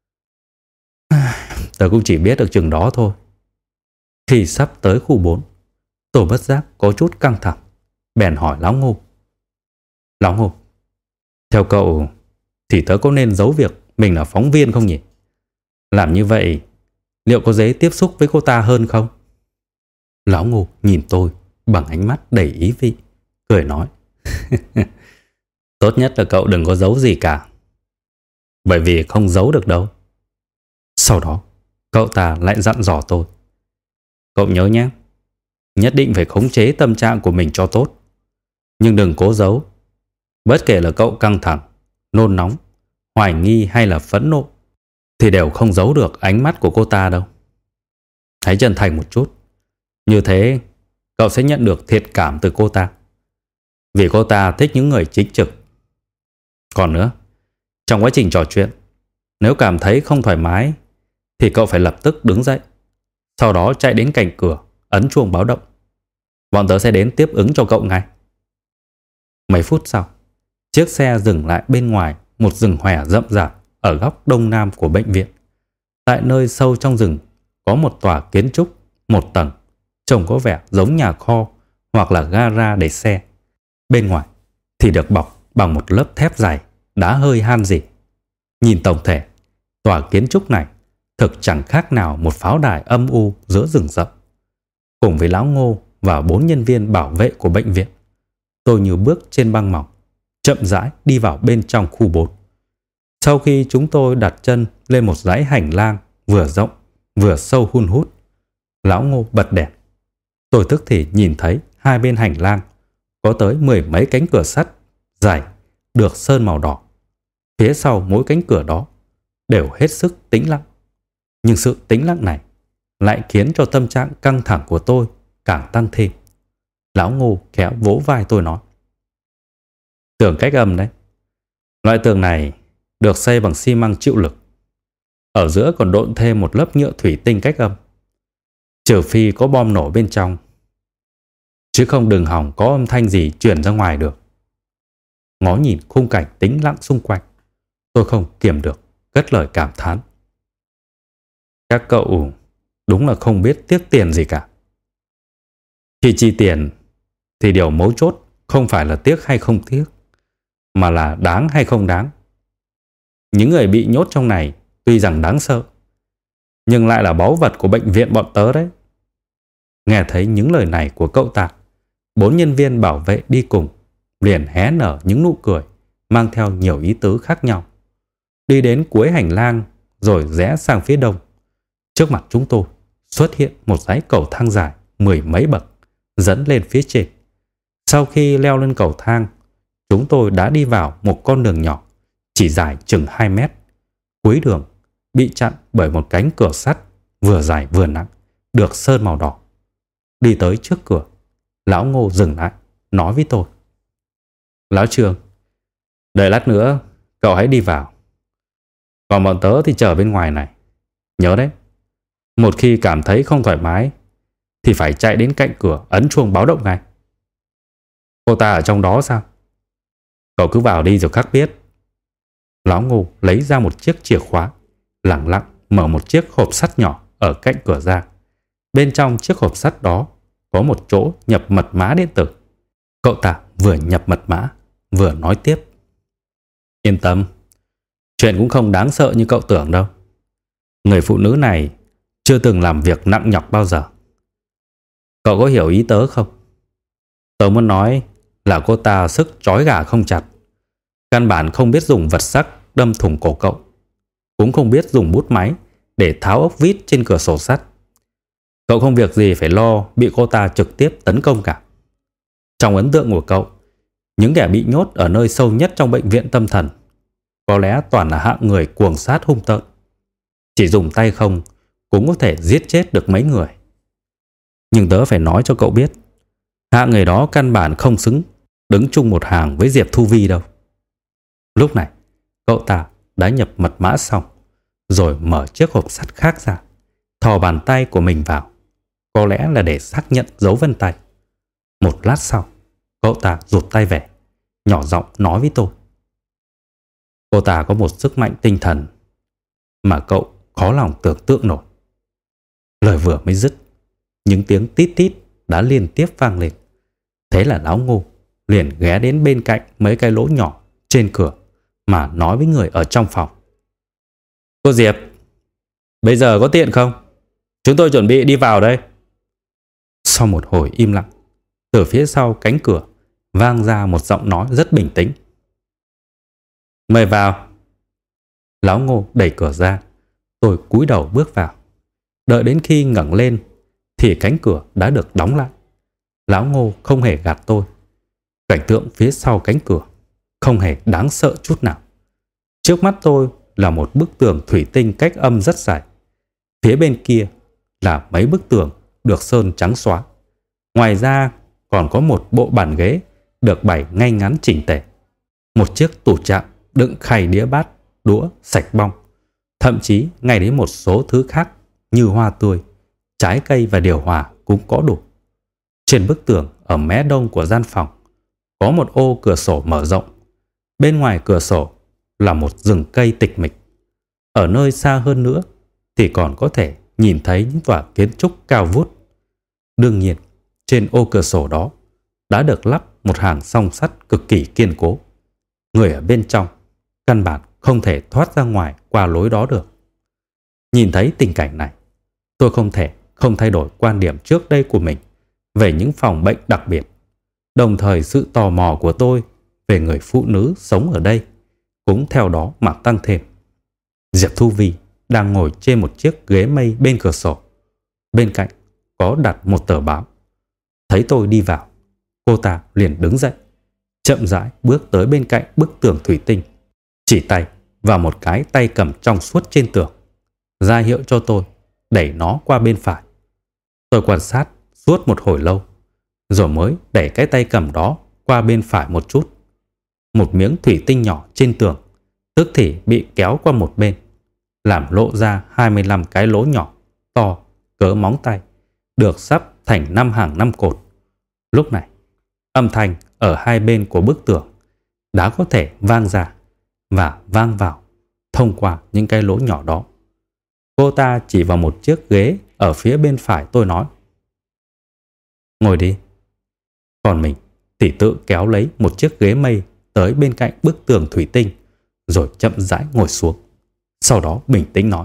Tớ cũng chỉ biết được chừng đó thôi. Khi sắp tới khu 4, tôi bất giác có chút căng thẳng, bèn hỏi Lão Ngô. Lão Ngô, theo cậu thì tớ có nên giấu việc mình là phóng viên không nhỉ? Làm như vậy liệu có dễ tiếp xúc với cô ta hơn không? Lão Ngô nhìn tôi bằng ánh mắt đầy ý vị, cười nói. Tốt nhất là cậu đừng có giấu gì cả. Bởi vì không giấu được đâu. Sau đó cậu ta lại dặn dò tôi. Cậu nhớ nhé, nhất định phải khống chế tâm trạng của mình cho tốt. Nhưng đừng cố giấu. Bất kể là cậu căng thẳng, nôn nóng, hoài nghi hay là phẫn nộ thì đều không giấu được ánh mắt của cô ta đâu. Hãy chân thành một chút. Như thế cậu sẽ nhận được thiện cảm từ cô ta. Vì cô ta thích những người chính trực. Còn nữa, trong quá trình trò chuyện, nếu cảm thấy không thoải mái thì cậu phải lập tức đứng dậy. Sau đó chạy đến cạnh cửa, ấn chuông báo động. Bọn tớ sẽ đến tiếp ứng cho cậu ngay. Mấy phút sau, chiếc xe dừng lại bên ngoài một rừng hòe rậm rạp ở góc đông nam của bệnh viện. Tại nơi sâu trong rừng có một tòa kiến trúc một tầng, trông có vẻ giống nhà kho hoặc là gara để xe. Bên ngoài thì được bọc bằng một lớp thép dày, đá hơi han rỉ. Nhìn tổng thể, tòa kiến trúc này thực chẳng khác nào một pháo đài âm u giữa rừng rậm. Cùng với Lão Ngô và 4 nhân viên bảo vệ của bệnh viện, tôi như bước trên băng mỏng, chậm rãi đi vào bên trong khu 4. Sau khi chúng tôi đặt chân lên một dãy hành lang vừa rộng vừa sâu hun hút, Lão Ngô bật đèn. Tôi tức thì nhìn thấy hai bên hành lang có tới 10 mấy cánh cửa sắt dày được sơn màu đỏ. Phía sau mỗi cánh cửa đó đều hết sức tĩnh lặng. Nhưng sự tĩnh lặng này lại khiến cho tâm trạng căng thẳng của tôi càng tăng thêm. Lão Ngô khéo vỗ vai tôi nói. Tường cách âm đấy. Loại tường này được xây bằng xi măng chịu lực. Ở giữa còn độn thêm một lớp nhựa thủy tinh cách âm. Trừ phi có bom nổ bên trong, chứ không đừng hỏng có âm thanh gì truyền ra ngoài được. Ngó nhìn khung cảnh tĩnh lặng xung quanh, tôi không kiềm được cất lời cảm thán. Các cậu đúng là không biết tiếc tiền gì cả. Khi chi tiền thì điều mấu chốt không phải là tiếc hay không tiếc, mà là đáng hay không đáng. Những người bị nhốt trong này tuy rằng đáng sợ, nhưng lại là báu vật của bệnh viện bọn tớ đấy. Nghe thấy những lời này của cậu ta, 4 nhân viên bảo vệ đi cùng liền hé nở những nụ cười mang theo nhiều ý tứ khác nhau. Đi đến cuối hành lang rồi rẽ sang phía đông. Trước mặt chúng tôi xuất hiện một dãy cầu thang dài 10 mấy bậc dẫn lên phía trên. Sau khi leo lên cầu thang, chúng tôi đã đi vào một con đường nhỏ chỉ dài chừng 2 mét. Cuối đường bị chặn bởi một cánh cửa sắt vừa dài vừa nặng, được sơn màu đỏ. Đi tới trước cửa, Lão Ngô dừng lại, nói với tôi. Lão Trương, đợi lát nữa cậu hãy đi vào. Còn bọn tớ thì chờ bên ngoài này. Nhớ đấy, một khi cảm thấy không thoải mái thì phải chạy đến cạnh cửa ấn chuông báo động ngay. Cô ta ở trong đó sao? Cậu cứ vào đi rồi khắc biết. Lão Ngô lấy ra một chiếc chìa khóa, lẳng lặng mở một chiếc hộp sắt nhỏ ở cạnh cửa ra. Bên trong chiếc hộp sắt đó có một chỗ nhập mật mã điện tử. Cậu ta vừa nhập mật mã vừa nói tiếp. Yên tâm, chuyện cũng không đáng sợ như cậu tưởng đâu. Người phụ nữ này chưa từng làm việc nặng nhọc bao giờ. Cậu có hiểu ý tớ không? Tớ muốn nói là cô ta sức trói gà không chặt. Căn bản không biết dùng vật sắc đâm thủng cổ cậu, cũng không biết dùng bút máy để tháo ốc vít trên cửa sổ sắt. Cậu không việc gì phải lo bị cô ta trực tiếp tấn công cả. Trong ấn tượng của cậu Những kẻ bị nhốt ở nơi sâu nhất trong bệnh viện tâm thần có lẽ toàn là hạng người cuồng sát hung tợn. Chỉ dùng tay không cũng có thể giết chết được mấy người. Nhưng tớ phải nói cho cậu biết, hạng người đó căn bản không xứng đứng chung một hàng với Diệp Thu Vi đâu. Lúc này, cậu ta đã nhập mật mã xong, rồi mở chiếc hộp sắt khác ra, thò bàn tay của mình vào, có lẽ là để xác nhận dấu vân tay. Một lát sau, cậu ta rụt tay về, nhỏ giọng nói với tôi. Cô ta có một sức mạnh tinh thần mà cậu khó lòng tưởng tượng nổi. Lời vừa mới dứt, những tiếng tít tít đã liên tiếp vang lên. Thế là Lão Ngô liền ghé đến bên cạnh mấy cái lỗ nhỏ trên cửa mà nói với người ở trong phòng. Cô Diệp, bây giờ có tiện không? Chúng tôi chuẩn bị đi vào đây. Sau một hồi im lặng, từ phía sau cánh cửa vang ra một giọng nói rất bình tĩnh. Mời vào. Lão Ngô đẩy cửa ra. Tôi cúi đầu bước vào. Đợi đến khi ngẩng lên thì cánh cửa đã được đóng lại. Lão Ngô không hề gạt tôi. Cảnh tượng phía sau cánh cửa không hề đáng sợ chút nào. Trước mắt tôi là một bức tường thủy tinh cách âm rất dài. Phía bên kia là mấy bức tường được sơn trắng xóa. Ngoài ra còn có một bộ bàn ghế được bày ngay ngắn chỉnh tề. Một chiếc tủ chạm đựng khay đĩa bát, đũa, sạch bong. Thậm chí ngay đến một số thứ khác như hoa tươi, trái cây và điều hòa cũng có đủ. Trên bức tường ở mé đông của gian phòng có một ô cửa sổ mở rộng. Bên ngoài cửa sổ là một rừng cây tịch mịch. Ở nơi xa hơn nữa thì còn có thể nhìn thấy những tòa kiến trúc cao vút. Đương nhiên, trên ô cửa sổ đó đã được lắp một hàng song sắt cực kỳ kiên cố. Người ở bên trong căn bản không thể thoát ra ngoài qua lối đó được. Nhìn thấy tình cảnh này, tôi không thể không thay đổi quan điểm trước đây của mình về những phòng bệnh đặc biệt. Đồng thời sự tò mò của tôi về người phụ nữ sống ở đây cũng theo đó mà tăng thêm. Diệp Thu Vi đang ngồi trên một chiếc ghế mây bên cửa sổ. Bên cạnh có đặt một tờ báo. Thấy tôi đi vào, cô ta liền đứng dậy, chậm rãi bước tới bên cạnh bức tường thủy tinh, chỉ tay vào một cái tay cầm trong suốt trên tường, ra hiệu cho tôi đẩy nó qua bên phải. Tôi quan sát suốt một hồi lâu, rồi mới đẩy cái tay cầm đó qua bên phải một chút. Một miếng thủy tinh nhỏ trên tường tức thì bị kéo qua một bên, làm lộ ra 25 cái lỗ nhỏ to cỡ móng tay, được sắp thành 5 hàng 5 cột. Lúc này, âm thanh ở hai bên của bức tường đã có thể vang ra và vang vào thông qua những cái lỗ nhỏ đó. Cô ta chỉ vào một chiếc ghế ở phía bên phải tôi nói. Ngồi đi. Còn mình thì tự kéo lấy một chiếc ghế mây tới bên cạnh bức tường thủy tinh, rồi chậm rãi ngồi xuống. Sau đó bình tĩnh nói.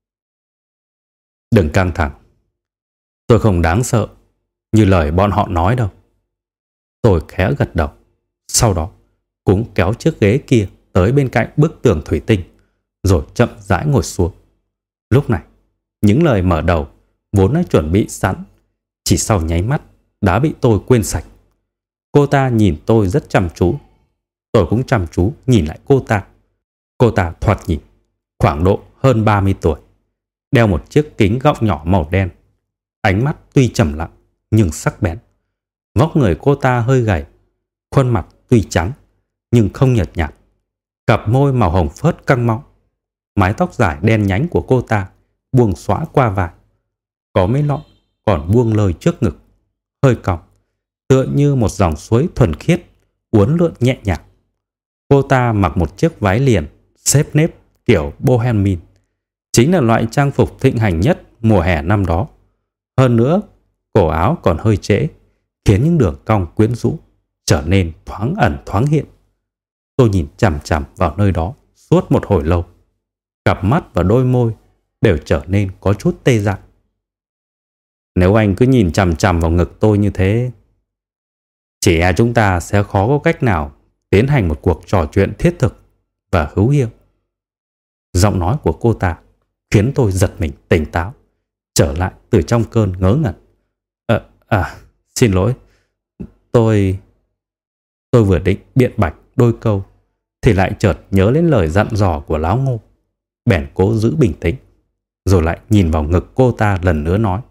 Đừng căng thẳng. Tôi không đáng sợ như lời bọn họ nói đâu. Tôi khẽ gật đầu. Sau đó cũng kéo chiếc ghế kia tới bên cạnh bức tường thủy tinh, rồi chậm rãi ngồi xuống. Lúc này, những lời mở đầu vốn đã chuẩn bị sẵn, chỉ sau nháy mắt đã bị tôi quên sạch. Cô ta nhìn tôi rất chăm chú. Tôi cũng chăm chú nhìn lại cô ta. Cô ta thoạt nhìn khoảng độ hơn 30 tuổi, đeo một chiếc kính gọng nhỏ màu đen. Ánh mắt tuy trầm lặng nhưng sắc bén. Vóc người cô ta hơi gầy, khuôn mặt tuy trắng nhưng không nhợt nhạt. Cặp môi màu hồng phớt căng mọng. Mái tóc dài đen nhánh của cô ta buông xõa qua vai, có mấy lọn còn buông lơi trước ngực, hơi cong, tựa như một dòng suối thuần khiết uốn lượn nhẹ nhàng. Cô ta mặc một chiếc váy liền xếp nếp kiểu bohemian, chính là loại trang phục thịnh hành nhất mùa hè năm đó. Hơn nữa, cổ áo còn hơi trễ, khiến những đường cong quyến rũ trở nên thoáng ẩn thoáng hiện. Tôi nhìn chằm chằm vào nơi đó suốt một hồi lâu. Cặp mắt và đôi môi đều trở nên có chút tê dại. Nếu anh cứ nhìn chằm chằm vào ngực tôi như thế, chỉ e chúng ta sẽ khó có cách nào tiến hành một cuộc trò chuyện thiết thực và hữu hiệu. Giọng nói của cô ta khiến tôi giật mình tỉnh táo, trở lại từ trong cơn ngớ ngẩn. Xin lỗi, tôi... Tôi vừa định biện bạch đôi câu thì lại chợt nhớ đến lời dặn dò của Lão Ngô, bèn cố giữ bình tĩnh, rồi lại nhìn vào ngực cô ta lần nữa nói: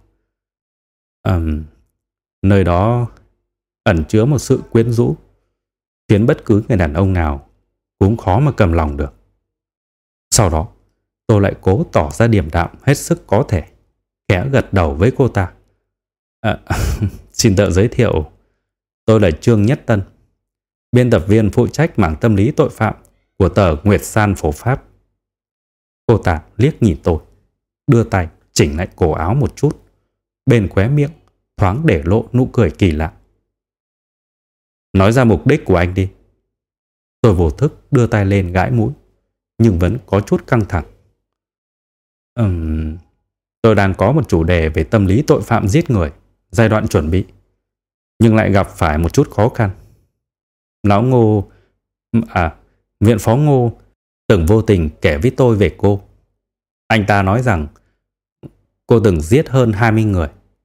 Nơi đó ẩn chứa một sự quyến rũ khiến bất cứ người đàn ông nào cũng khó mà cầm lòng được. Sau đó tôi lại cố tỏ ra điềm đạm hết sức có thể, khẽ gật đầu với cô ta. Xin tự giới thiệu, tôi là Trương Nhất Tân, biên tập viên phụ trách mảng tâm lý tội phạm của tờ Nguyệt San Phổ Pháp. Cô ta liếc nhìn tôi, đưa tay chỉnh lại cổ áo một chút, bên khóe miệng thoáng để lộ nụ cười kỳ lạ. Nói ra mục đích của anh đi. Tôi vô thức đưa tay lên gãi mũi, nhưng vẫn có chút căng thẳng. Tôi đang có một chủ đề về tâm lý tội phạm giết người, giai đoạn chuẩn bị, nhưng lại gặp phải một chút khó khăn. Lão Ngô, viện phó Ngô từng vô tình kể với tôi về cô. Anh ta nói rằng cô từng giết hơn 20 người.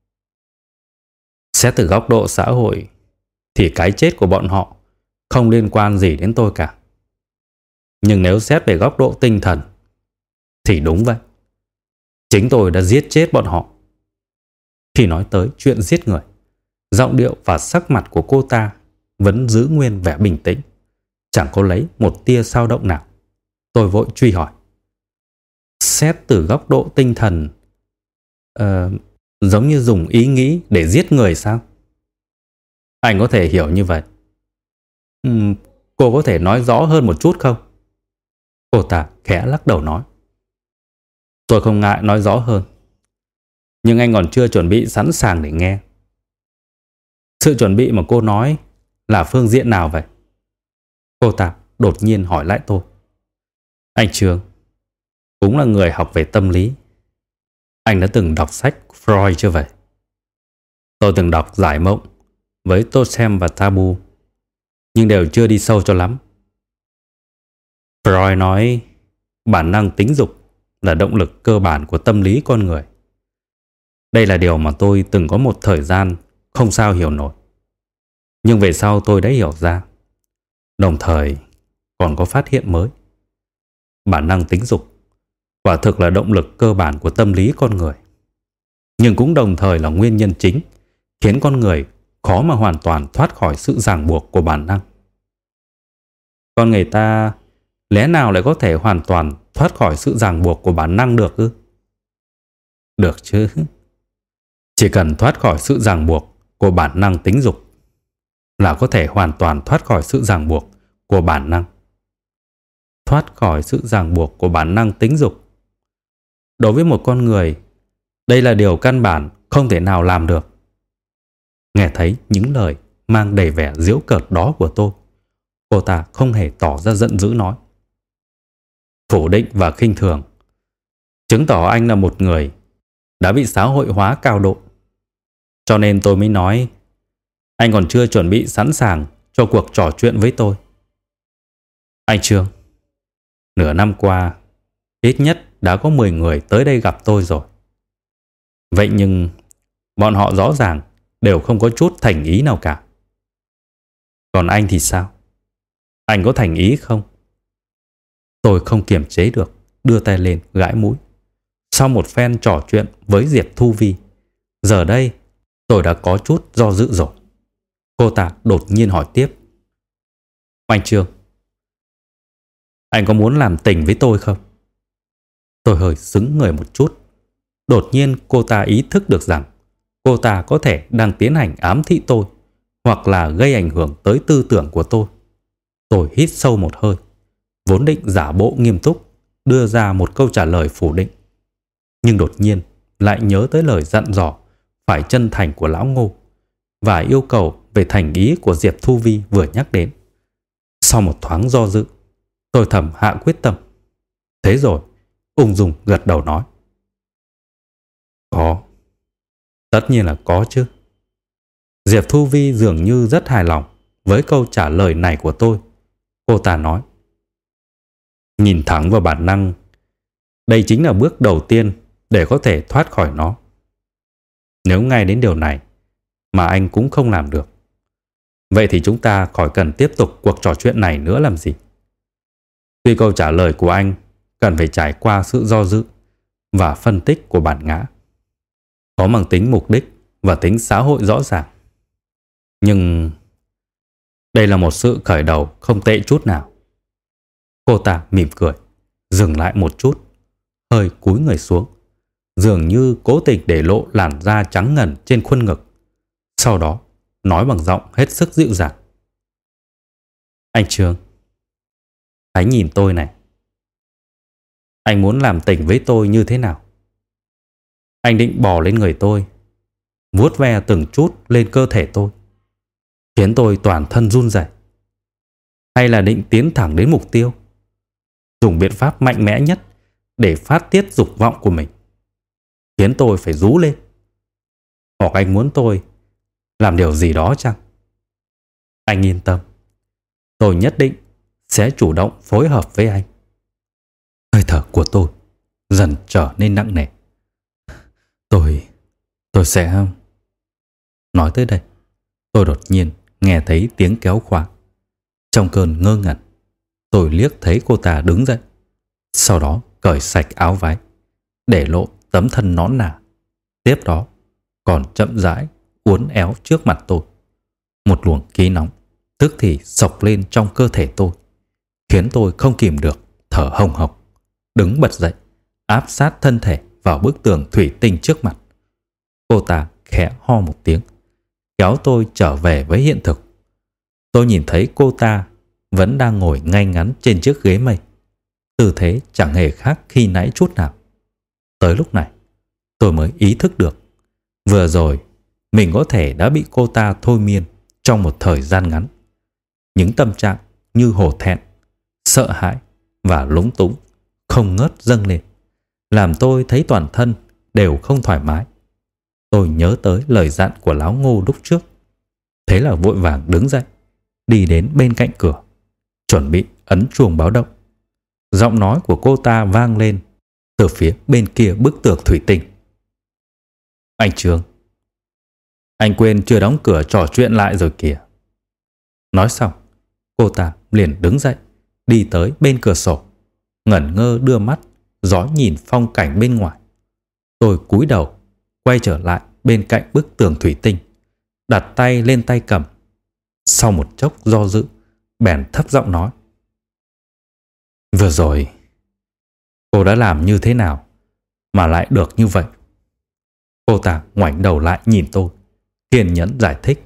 Xét từ góc độ xã hội thì cái chết của bọn họ không liên quan gì đến tôi cả. Nhưng nếu xét về góc độ tinh thần thì đúng vậy. Chính tôi đã giết chết bọn họ. Khi nói tới chuyện giết người, giọng điệu và sắc mặt của cô ta vẫn giữ nguyên vẻ bình tĩnh, chẳng có lấy một tia xao động nào. Tôi vội truy hỏi: Xét từ góc độ tinh thần, giống như dùng ý nghĩ để giết người sao? Anh có thể hiểu như vậy. Cô có thể nói rõ hơn một chút không? Cô ta khẽ lắc đầu nói: Tôi không ngại nói rõ hơn, nhưng anh còn chưa chuẩn bị sẵn sàng để nghe. Sự chuẩn bị mà cô nói là phương diện nào vậy? Cô ta đột nhiên hỏi lại tôi. Anh Trương cũng là người học về tâm lý. Anh đã từng đọc sách Freud chưa vậy? Tôi từng đọc Giải Mộng với Totem và Tabu, nhưng đều chưa đi sâu cho lắm. Freud nói bản năng tính dục là động lực cơ bản của tâm lý con người. Đây là điều mà tôi từng có một thời gian không sao hiểu nổi. Nhưng về sau tôi đã hiểu ra, đồng thời còn có phát hiện mới. Bản năng tính dục quả thực là động lực cơ bản của tâm lý con người, nhưng cũng đồng thời là nguyên nhân chính khiến con người khó mà hoàn toàn thoát khỏi sự ràng buộc của bản năng. Con người ta lẽ nào lại có thể hoàn toàn thoát khỏi sự ràng buộc của bản năng được ư? Được chứ. Chỉ cần thoát khỏi sự ràng buộc của bản năng tính dục là có thể hoàn toàn thoát khỏi sự ràng buộc của bản năng. Thoát khỏi sự ràng buộc của bản năng tính dục. Đối với một con người, đây là điều căn bản không thể nào làm được. Nghe thấy những lời mang đầy vẻ giễu cợt đó của tôi, cô ta không hề tỏ ra giận dữ nói: Phủ định và khinh thường chứng tỏ anh là một người đã bị xã hội hóa cao độ. Cho nên tôi mới nói anh còn chưa chuẩn bị sẵn sàng cho cuộc trò chuyện với tôi. Anh Trương, nửa năm qua ít nhất đã có 10 người tới đây gặp tôi rồi. Vậy nhưng bọn họ rõ ràng đều không có chút thành ý nào cả. Còn anh thì sao? Anh có thành ý không? Tôi không kiềm chế được, đưa tay lên gãi mũi. Sau một phen trò chuyện với Diệp Thu Vi, giờ đây tôi đã có chút do dự rồi. Cô ta đột nhiên hỏi tiếp: Anh Trương, anh có muốn làm tình với tôi không? Tôi hơi sững người một chút. Đột nhiên cô ta ý thức được rằng cô ta có thể đang tiến hành ám thị tôi, hoặc là gây ảnh hưởng tới tư tưởng của tôi. Tôi hít sâu một hơi, vốn định giả bộ nghiêm túc đưa ra một câu trả lời phủ định, nhưng đột nhiên lại nhớ tới lời dặn dò phải chân thành của Lão Ngô và yêu cầu về thành ý của Diệp Thu Vi vừa nhắc đến. Sau một thoáng do dự, tôi thầm hạ quyết tâm. Thế rồi ung dung gật đầu nói: Có, tất nhiên là có chứ. Diệp Thu Vi dường như rất hài lòng với câu trả lời này của tôi. Cô ta nói: Nhìn thẳng vào bản năng, đây chính là bước đầu tiên để có thể thoát khỏi nó. Nếu ngay đến điều này mà anh cũng không làm được, Vậy thì chúng ta khỏi cần tiếp tục cuộc trò chuyện này nữa làm gì. Tuy câu trả lời của anh cần phải trải qua sự do dự và phân tích của bản ngã, có mang tính mục đích và tính xã hội rõ ràng. Nhưng đây là một sự khởi đầu không tệ chút nào. Cô ta mỉm cười, dừng lại một chút, hơi cúi người xuống, dường như cố tình để lộ làn da trắng ngần trên khuôn ngực. Sau đó nói bằng giọng hết sức dịu dàng: Anh Trương, hãy nhìn tôi này. Anh muốn làm tình với tôi như thế nào? Anh định bò lên người tôi, vuốt ve từng chút lên cơ thể tôi, khiến tôi toàn thân run rẩy, hay là định tiến thẳng đến mục tiêu, dùng biện pháp mạnh mẽ nhất để phát tiết dục vọng của mình, khiến tôi phải rú lên? Hoặc anh muốn tôi làm điều gì đó chăng? Anh yên tâm, tôi nhất định sẽ chủ động phối hợp với anh. Hơi thở của tôi dần trở nên nặng nề. Tôi sẽ... Nói tới đây, tôi đột nhiên nghe thấy tiếng kéo khóa. Trong cơn ngơ ngẩn, tôi liếc thấy cô ta đứng dậy, sau đó cởi sạch áo váy, để lộ tấm thân nõn nà. Tiếp đó còn chậm rãi uốn éo trước mặt tôi. Một luồng khí nóng tức thì xộc lên trong cơ thể tôi, khiến tôi không kìm được thở hồng hộc, đứng bật dậy, áp sát thân thể vào bức tường thủy tinh trước mặt. Cô ta khẽ ho một tiếng, kéo tôi trở về với hiện thực. Tôi nhìn thấy cô ta vẫn đang ngồi ngay ngắn trên chiếc ghế mây, tư thế chẳng hề khác khi nãy chút nào. Tới lúc này, tôi mới ý thức được, vừa rồi mình có thể đã bị cô ta thôi miên trong một thời gian ngắn. Những tâm trạng như hổ thẹn, sợ hãi và lúng túng không ngớt dâng lên, làm tôi thấy toàn thân đều không thoải mái. Tôi nhớ tới lời dặn của Láo Ngô lúc trước, thế là vội vàng đứng dậy, đi đến bên cạnh cửa, chuẩn bị ấn chuông báo động. Giọng nói của cô ta vang lên từ phía bên kia bức tường thủy tinh: Anh Trương, anh quên chưa đóng cửa trò chuyện lại rồi kìa. Nói xong, cô ta liền đứng dậy, đi tới bên cửa sổ, ngẩn ngơ đưa mắt dõi nhìn phong cảnh bên ngoài. Tôi cúi đầu, quay trở lại bên cạnh bức tường thủy tinh, đặt tay lên tay cầm. Sau một chốc do dự, bèn thấp giọng nói: Vừa rồi, cô đã làm như thế nào mà lại được như vậy? Cô ta ngoảnh đầu lại nhìn tôi, kiên nhẫn giải thích: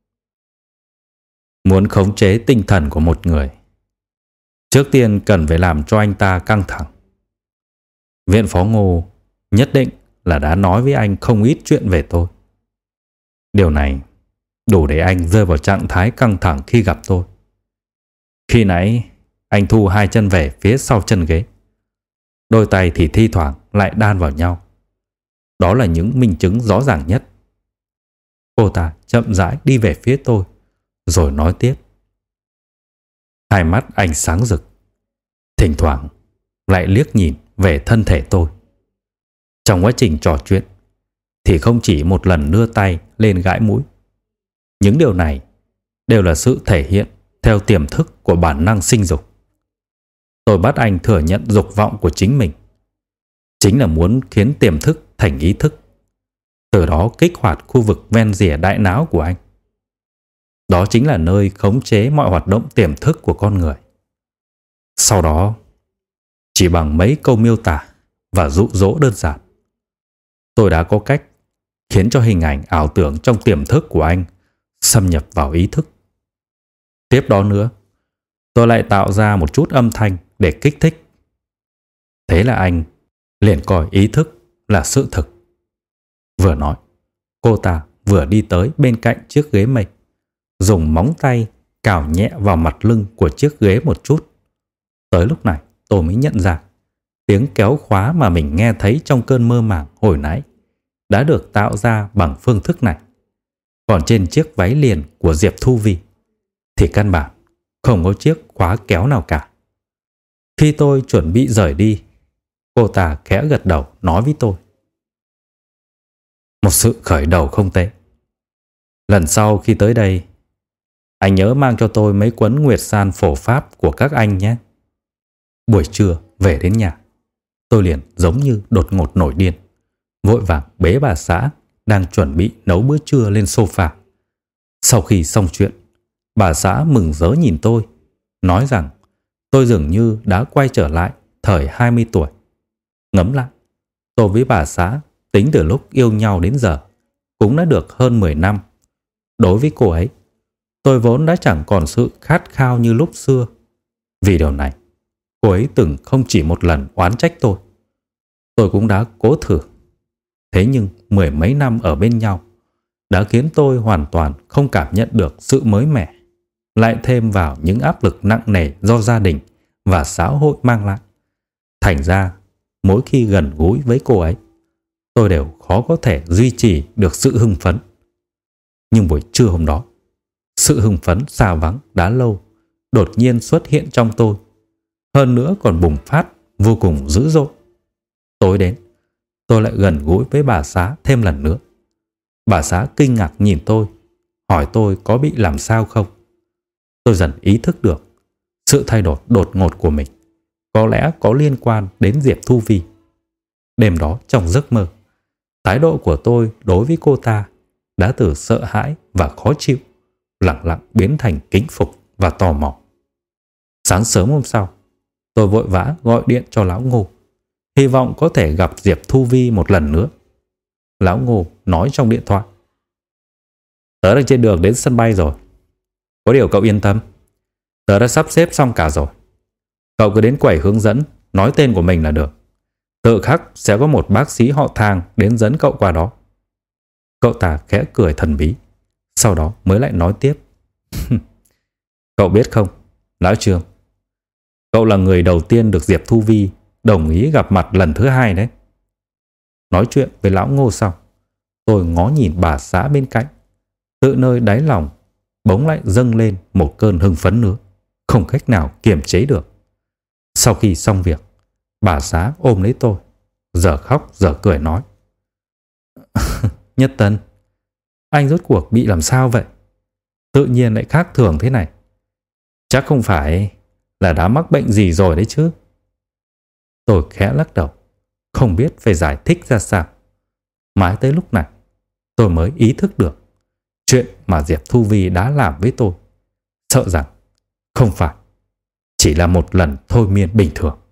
Muốn khống chế tinh thần của một người, trước tiên cần phải làm cho anh ta căng thẳng. Viện phó Ngô nhất định là đã nói với anh không ít chuyện về tôi. Điều này đủ để anh rơi vào trạng thái căng thẳng khi gặp tôi. Khi nãy anh thu hai chân về phía sau chân ghế, đôi tay thì thi thoảng lại đan vào nhau. Đó là những minh chứng rõ ràng nhất. Cô ta chậm rãi đi về phía tôi, rồi nói tiếp: Hai mắt anh sáng rực, thỉnh thoảng lại liếc nhìn về thân thể tôi. Trong quá trình trò chuyện thì không chỉ một lần đưa tay lên gãi mũi. Những điều này đều là sự thể hiện theo tiềm thức của bản năng sinh dục. Tôi bắt anh thừa nhận dục vọng của chính mình, chính là muốn khiến tiềm thức thành ý thức, từ đó kích hoạt khu vực ven rìa đại não của anh. Đó chính là nơi khống chế mọi hoạt động tiềm thức của con người. Sau đó, chỉ bằng mấy câu miêu tả và dụ dỗ đơn giản, tôi đã có cách khiến cho hình ảnh ảo tưởng trong tiềm thức của anh xâm nhập vào ý thức. Tiếp đó nữa, tôi lại tạo ra một chút âm thanh để kích thích. Thế là anh liền coi ý thức là sự thực. Vừa nói, cô ta vừa đi tới bên cạnh chiếc ghế mây, dùng móng tay cào nhẹ vào mặt lưng của chiếc ghế một chút. Tới lúc này tôi mới nhận ra tiếng kéo khóa mà mình nghe thấy trong cơn mơ màng hồi nãy đã được tạo ra bằng phương thức này. Còn trên chiếc váy liền của Diệp Thu Vi thì căn bản không có chiếc khóa kéo nào cả. Khi tôi chuẩn bị rời đi, cô ta khẽ gật đầu nói với tôi: Một sự khởi đầu không tệ. Lần sau khi tới đây, Anh nhớ mang cho tôi mấy cuốn Nguyệt San phổ pháp của các anh nhé. Buổi trưa về đến nhà, tôi liền giống như đột ngột nổi điên, vội vàng bế bà xã đang chuẩn bị nấu bữa trưa lên sofa. Sau khi xong chuyện, bà xã mừng rỡ nhìn tôi, nói rằng tôi dường như đã quay trở lại thời 20 tuổi. Ngẫm lại, tôi với bà xã tính từ lúc yêu nhau đến giờ cũng đã được hơn 10 năm. Đối với cô ấy, tôi vốn đã chẳng còn sự khát khao như lúc xưa. Vì điều này, cô ấy từng không chỉ một lần oán trách tôi. Tôi cũng đã cố thử. Thế nhưng 10 mấy năm ở bên nhau đã khiến tôi hoàn toàn không cảm nhận được sự mới mẻ, lại thêm vào những áp lực nặng nề do gia đình và xã hội mang lại. Thành ra, mỗi khi gần gũi với cô ấy, tôi đều khó có thể duy trì được sự hưng phấn. Nhưng buổi trưa hôm đó, sự hưng phấn xa vắng đã lâu đột nhiên xuất hiện trong tôi. Hơn nữa còn bùng phát vô cùng dữ dội. Tối đến, tôi lại gần gũi với bà xã thêm lần nữa. Bà xã kinh ngạc nhìn tôi, hỏi tôi có bị làm sao không. Tôi dần ý thức được sự thay đổi đột ngột của mình có lẽ có liên quan đến Diệp Thu Vi. Đêm đó trong giấc mơ, thái độ của tôi đối với cô ta đã từ sợ hãi và khó chịu lặng lặng biến thành kính phục và tò mò. Sáng sớm hôm sau, tôi vội vã gọi điện cho lão Ngô, hy vọng có thể gặp Diệp Thu Vi một lần nữa. Lão Ngô nói trong điện thoại: "Tớ đang trên đường đến sân bay rồi. Có điều cậu yên tâm, tớ đã sắp xếp xong cả rồi. Cậu cứ đến quầy hướng dẫn, nói tên của mình là được. Tự khắc sẽ có một bác sĩ họ Thang đến dẫn cậu qua đó." Cậu ta khẽ cười thần bí, sau đó mới lại nói tiếp: "Cậu biết không, lão Trương, cậu là người đầu tiên được Diệp Thu Vi đồng ý gặp mặt lần thứ 2 đấy." Nói chuyện với lão Ngô xong, tôi ngó nhìn bà xã bên cạnh. Tự nơi đáy lòng bỗng lại dâng lên một cơn hưng phấn nữa, không cách nào kiềm chế được. Sau khi xong việc, bà xã ôm lấy tôi, giờ khóc giờ cười nói: "Nhất Tân, anh rốt cuộc bị làm sao vậy? Tự nhiên lại khác thường thế này. Chắc không phải là đã mắc bệnh gì rồi đấy chứ?" Tôi khẽ lắc đầu, không biết phải giải thích ra sao. Mãi tới lúc này, tôi mới ý thức được chuyện mà Diệp Thu Vi đã làm với tôi, sợ rằng không phải chỉ là một lần thôi miên bình thường.